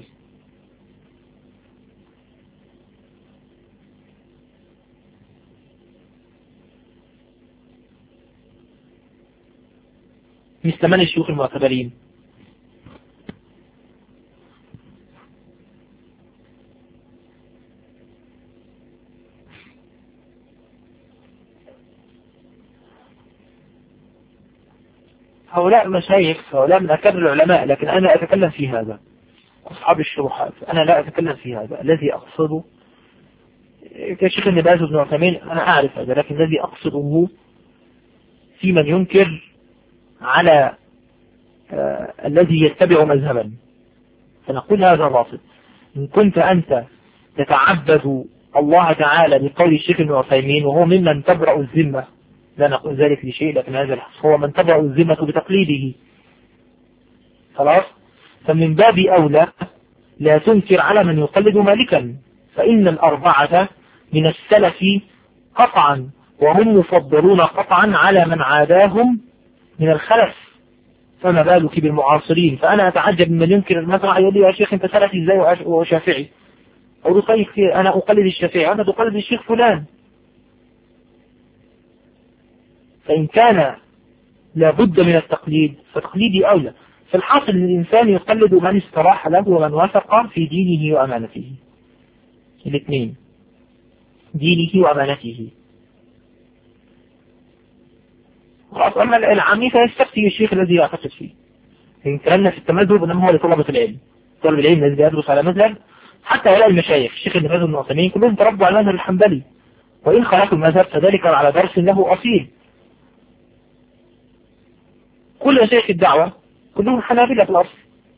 مثل من الشيوخ المعتبرين؟ هؤلاء مشايخ، هؤلاء من أكبر العلماء، لكن أنا أتكلم في هذا أصحاب الشروحات، أنا لا أتكلم في هذا. الذي أقصده كشيخ ابن باز وابن عثيمين أنا أعرف هذا، لكن الذي أقصده في من ينكر على الذي يتبع مذهبا، فنقول هذا باطل. إن كنت أنت تتعبد الله تعالى بقول الشيخ ابن عثيمين وهو ممن تبرأ الذمة، لا نقول ذلك لشيء، لكن هذا هو من تبرأ الذمة بتقليده، خلاص، فمن باب أولى لا تنكر على من يقلد مالكا، فإن الأربعة من السلف قطعا وهم مفضلون قطعا على من عاداهم من الخلف، فما بالك بالمعاصرين. فأنا أتعجب من ينكر المزرعة يقول لي يا شيخ أنت سلفي إزاي وشافعي؟ أقول طيب أنا أقلد الشافعي، أنا تقلد الشيخ فلان. فإن كان لابد من التقليد فتقليدي أولى. فالحاصل أن الإنسان يقلد من استراح له ومن وثق في دينه وأمانته، الاثنين، دينه وأمانته. أما العامي فيستفتي الشيخ الذي يعتقد فيه. إن كان في التمذهب إنما هو لطلبة العلم، طالب العلم الذي يدرس على مذهب، حتى ولاء المشايخ الشيخ ابن باز وابن عثيمين كلهم تربوا على المذهب الحنبلي، وإن خالفوا المذهب فذلك على درس له أصيل. كل مشايخ الدعوة كلهم حنابلة في الأصل،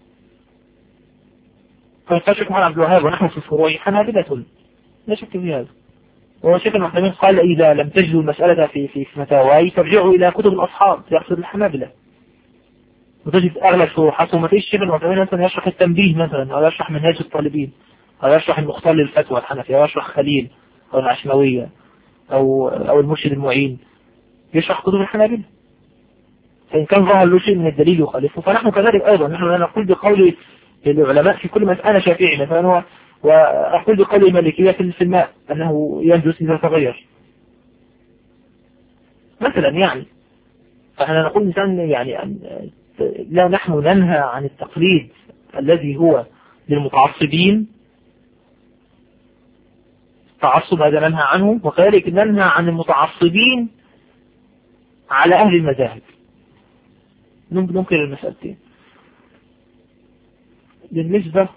فالشيخ محمد عبد الوهاب ونحن في الفروع حنابلة، لا شك في هذا. وهو شيخ ابن عثيمين قال إذا لم تجدوا المسألة في فتاواي فارجعوا إلى كتب الأصحاب، يقصد الحنابلة، وتجد أغلب شروحاتهم. ما فيش الشيخ ابن عثيمين مثلا يشرح التنبيه مثلا، أو يشرح منهاج الطالبين، أو يشرح المختار للفتوى الحنفي، أو يشرح خليل أو العشموية أو المرشد المعين، يشرح كتب الحنابلة. فإن كان ظهر له شيء من الدليل يخالفه فنحن كذلك أيضا، نحن لا نقول بقول العلماء في كل مسألة شافعي مثلا، وأقول بقول المالكية في الماء أنه ينجس إذا تغير مثلا. يعني فإحنا نقول مثلا يعني لا، نحن ننهى عن التقليد الذي هو للمتعصبين، التعصب هذا ننهى عنه، وكذلك ننهى عن المتعصبين على أهل المذاهب. ننكر المسألتين. بالنسبة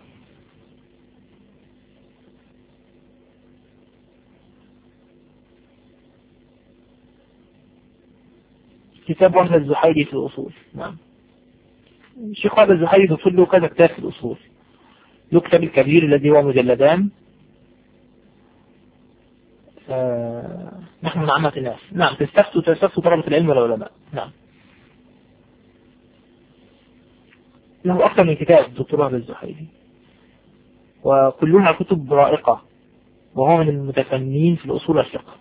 كتاب وهب الزحيري في الأصول، نعم، الشيخ وهب الزحيري تصل له كذا كتاب في الأصول، له كتاب الكبير الذي هو مجلدان. نحن من عامة الناس، نعم، تستفتوا طلبة العلم والعلماء، نعم. له أكثر من كتاب الدكتور وهب الزحيري، وكلها كتب رائقة، وهو من المتفننين في الأصول والفقه،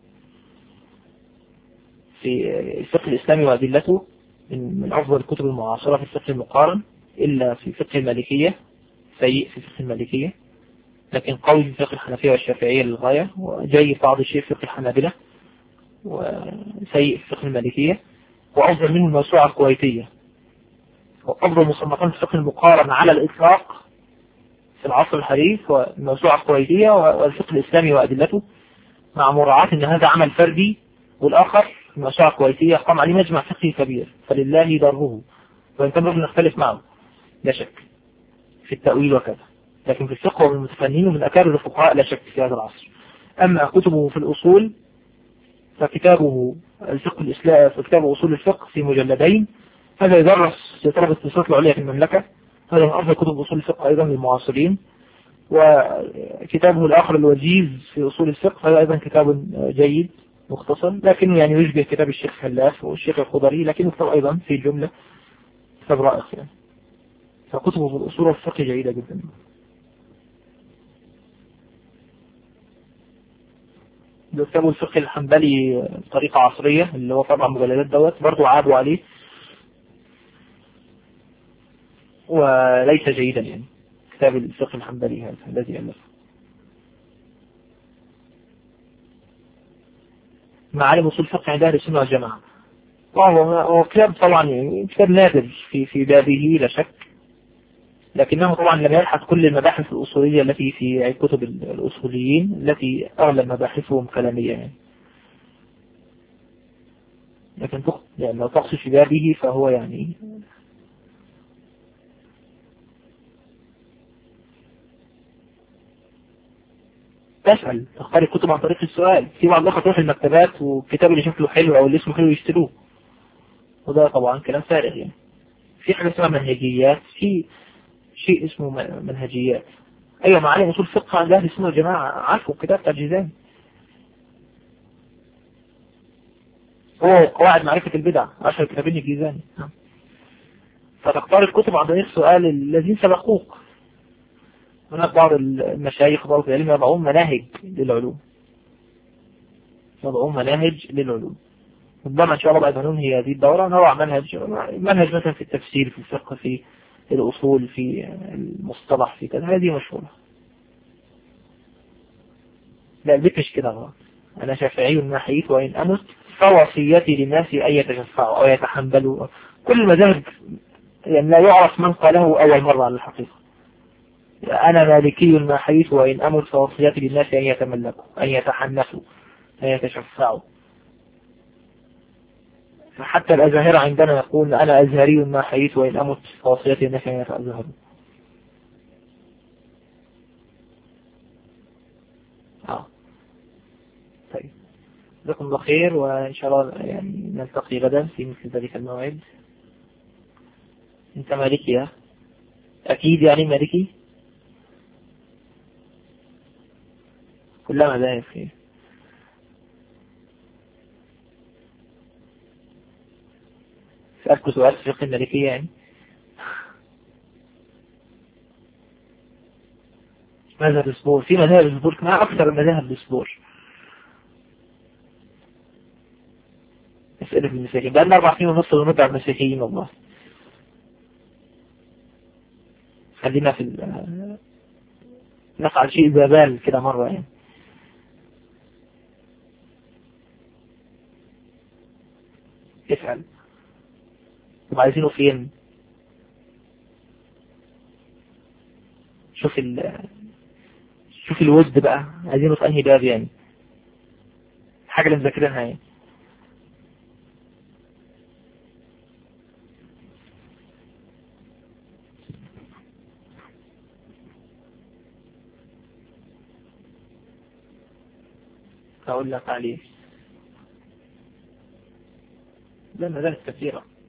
في الفقه الإسلامي وأدلته، من أفضل الكتب المعاصرة في الفقه المقارن، إلا في فقه المالكية، سيء في فقه المالكية، لكن قوي في فقه الحنفية والشافعية للغاية، وجيد بعض الشيء في فقه الحنابلة، وسيء في فقه المالكية، وأفضل منه الموسوعة الكويتية، وأفضل مصنفات الفقه المقارن على الإطلاق في العصر الحديث والموسوعة الكويتية والفقه الإسلامي وأدلته، مع مراعاة أن هذا عمل فردي، والآخر الموسوعة الكويتية قام عليه مجمع فقهي كبير، فلله دره، وإن كان نختلف معه لا شك في التأويل وكذا. لكن في الفقه هو من المتفننين ومن أكابر الفقهاء لا شك في هذا العصر. أما كتبه في الأصول فكتابه الفقه الإسلامي، فكتاب أصول الفقه في مجلدين، هذا يدرس لطلبة الدراسات العليا في المملكة، هذا من أفضل كتب أصول الفقه أيضا للمعاصرين. وكتابه الآخر الوجيز في أصول الفقه هذا أيضا كتاب جيد مختصر، لكنه يعني يشبه كتاب الشيخ حلاف والشيخ الخضري، لكنه كتاب أيضا في جملة كتاب رائع يعني. فكتبه في الأصول والفقه جيدة جدا. كتاب الفقه الحنبلي بطريقة عصرية اللي هو طبعا مجلدات دوت برضو عابوا عليه وليس جيدا يعني كتاب الفقه الحنبلي هذا الذي ألفه. معالم أصول الفقه عند أهل السنة والجماعة، وهو كتاب طبعا يعني كتاب نادر في بابه لا شك، لكنه طبعا لم يلحق كل المباحث الأصولية التي في كتب الأصوليين التي أغلب مباحثهم كلامية يعني. لكن يعني لو تقصد في بابه فهو يعني تسأل تختار الكتب عن طريق السؤال. في بعض الأخوة تروح المكتبات والكتاب اللي شكله حلو أو اللي اسمه حلو يشتروه، وده طبعا كلام فارغ يعني. في حاجة اسمها منهجيات، في شيء اسمه منهجيات. أيوة معالم أصول فقه عند أهل السنة والجماعة، عارفوا الكتاب بتاع الجيزاني، هو قواعد معرفة البدع 10 كتابين الجيزاني. فتختار الكتب عن طريق سؤال الذين سبقوك. هناك بعض المشايخ بعض العلم يضعون مناهج للعلوم، يضعون مناهج للعلوم. ربما إن شاء الله بعد ما ننهي هذه الدورة نضع منهج مثلا في التفسير، في الفقه، في الأصول، في المصطلح، في كذا. هذه مشهورة. لا البيت مش كده غلط. أنا شافعي ما حييت وإن أمت فوصيتي للناس أن يتشفعوا أو يتحملوا. كل المذاهب يعني لا يعرف من قاله أول مرة على الحقيقة. أنا مالكي ما حييت وإن أمت فوصيتي للناس أن يتملكوا، أن يتحنفوا، أن يتشفعوا. حتى الأزاهرة عندنا يقول أنا أزهري ما حييت وإن أمت فوصيتي للناس أن يتأزهروا. طيب جزاكم الله خير، وإن شاء الله يعني نلتقي غدا في مثل ذلك الموعد. أنت مالكي يا أكيد يعني مالكي كلها مذاهب فيه. سألكوا سؤال في فقه المالكية يعني مذهب الصبور، في مذاهب الصبور ما أكثر المذاهب الصبور. أسئلة المسيحيين بقى لنا 4 سنين ونص ونرجع المسيحيين والله. خلينا في نفعل شيء زبال كده مرة يعني. اسأل هم عايزينه فين؟ شوف الود بقى عايزينه في أنهي باب يعني، الحاجة اللي مذاكرينها يعني. أقول لك عليه لا مذاهب كثيرة.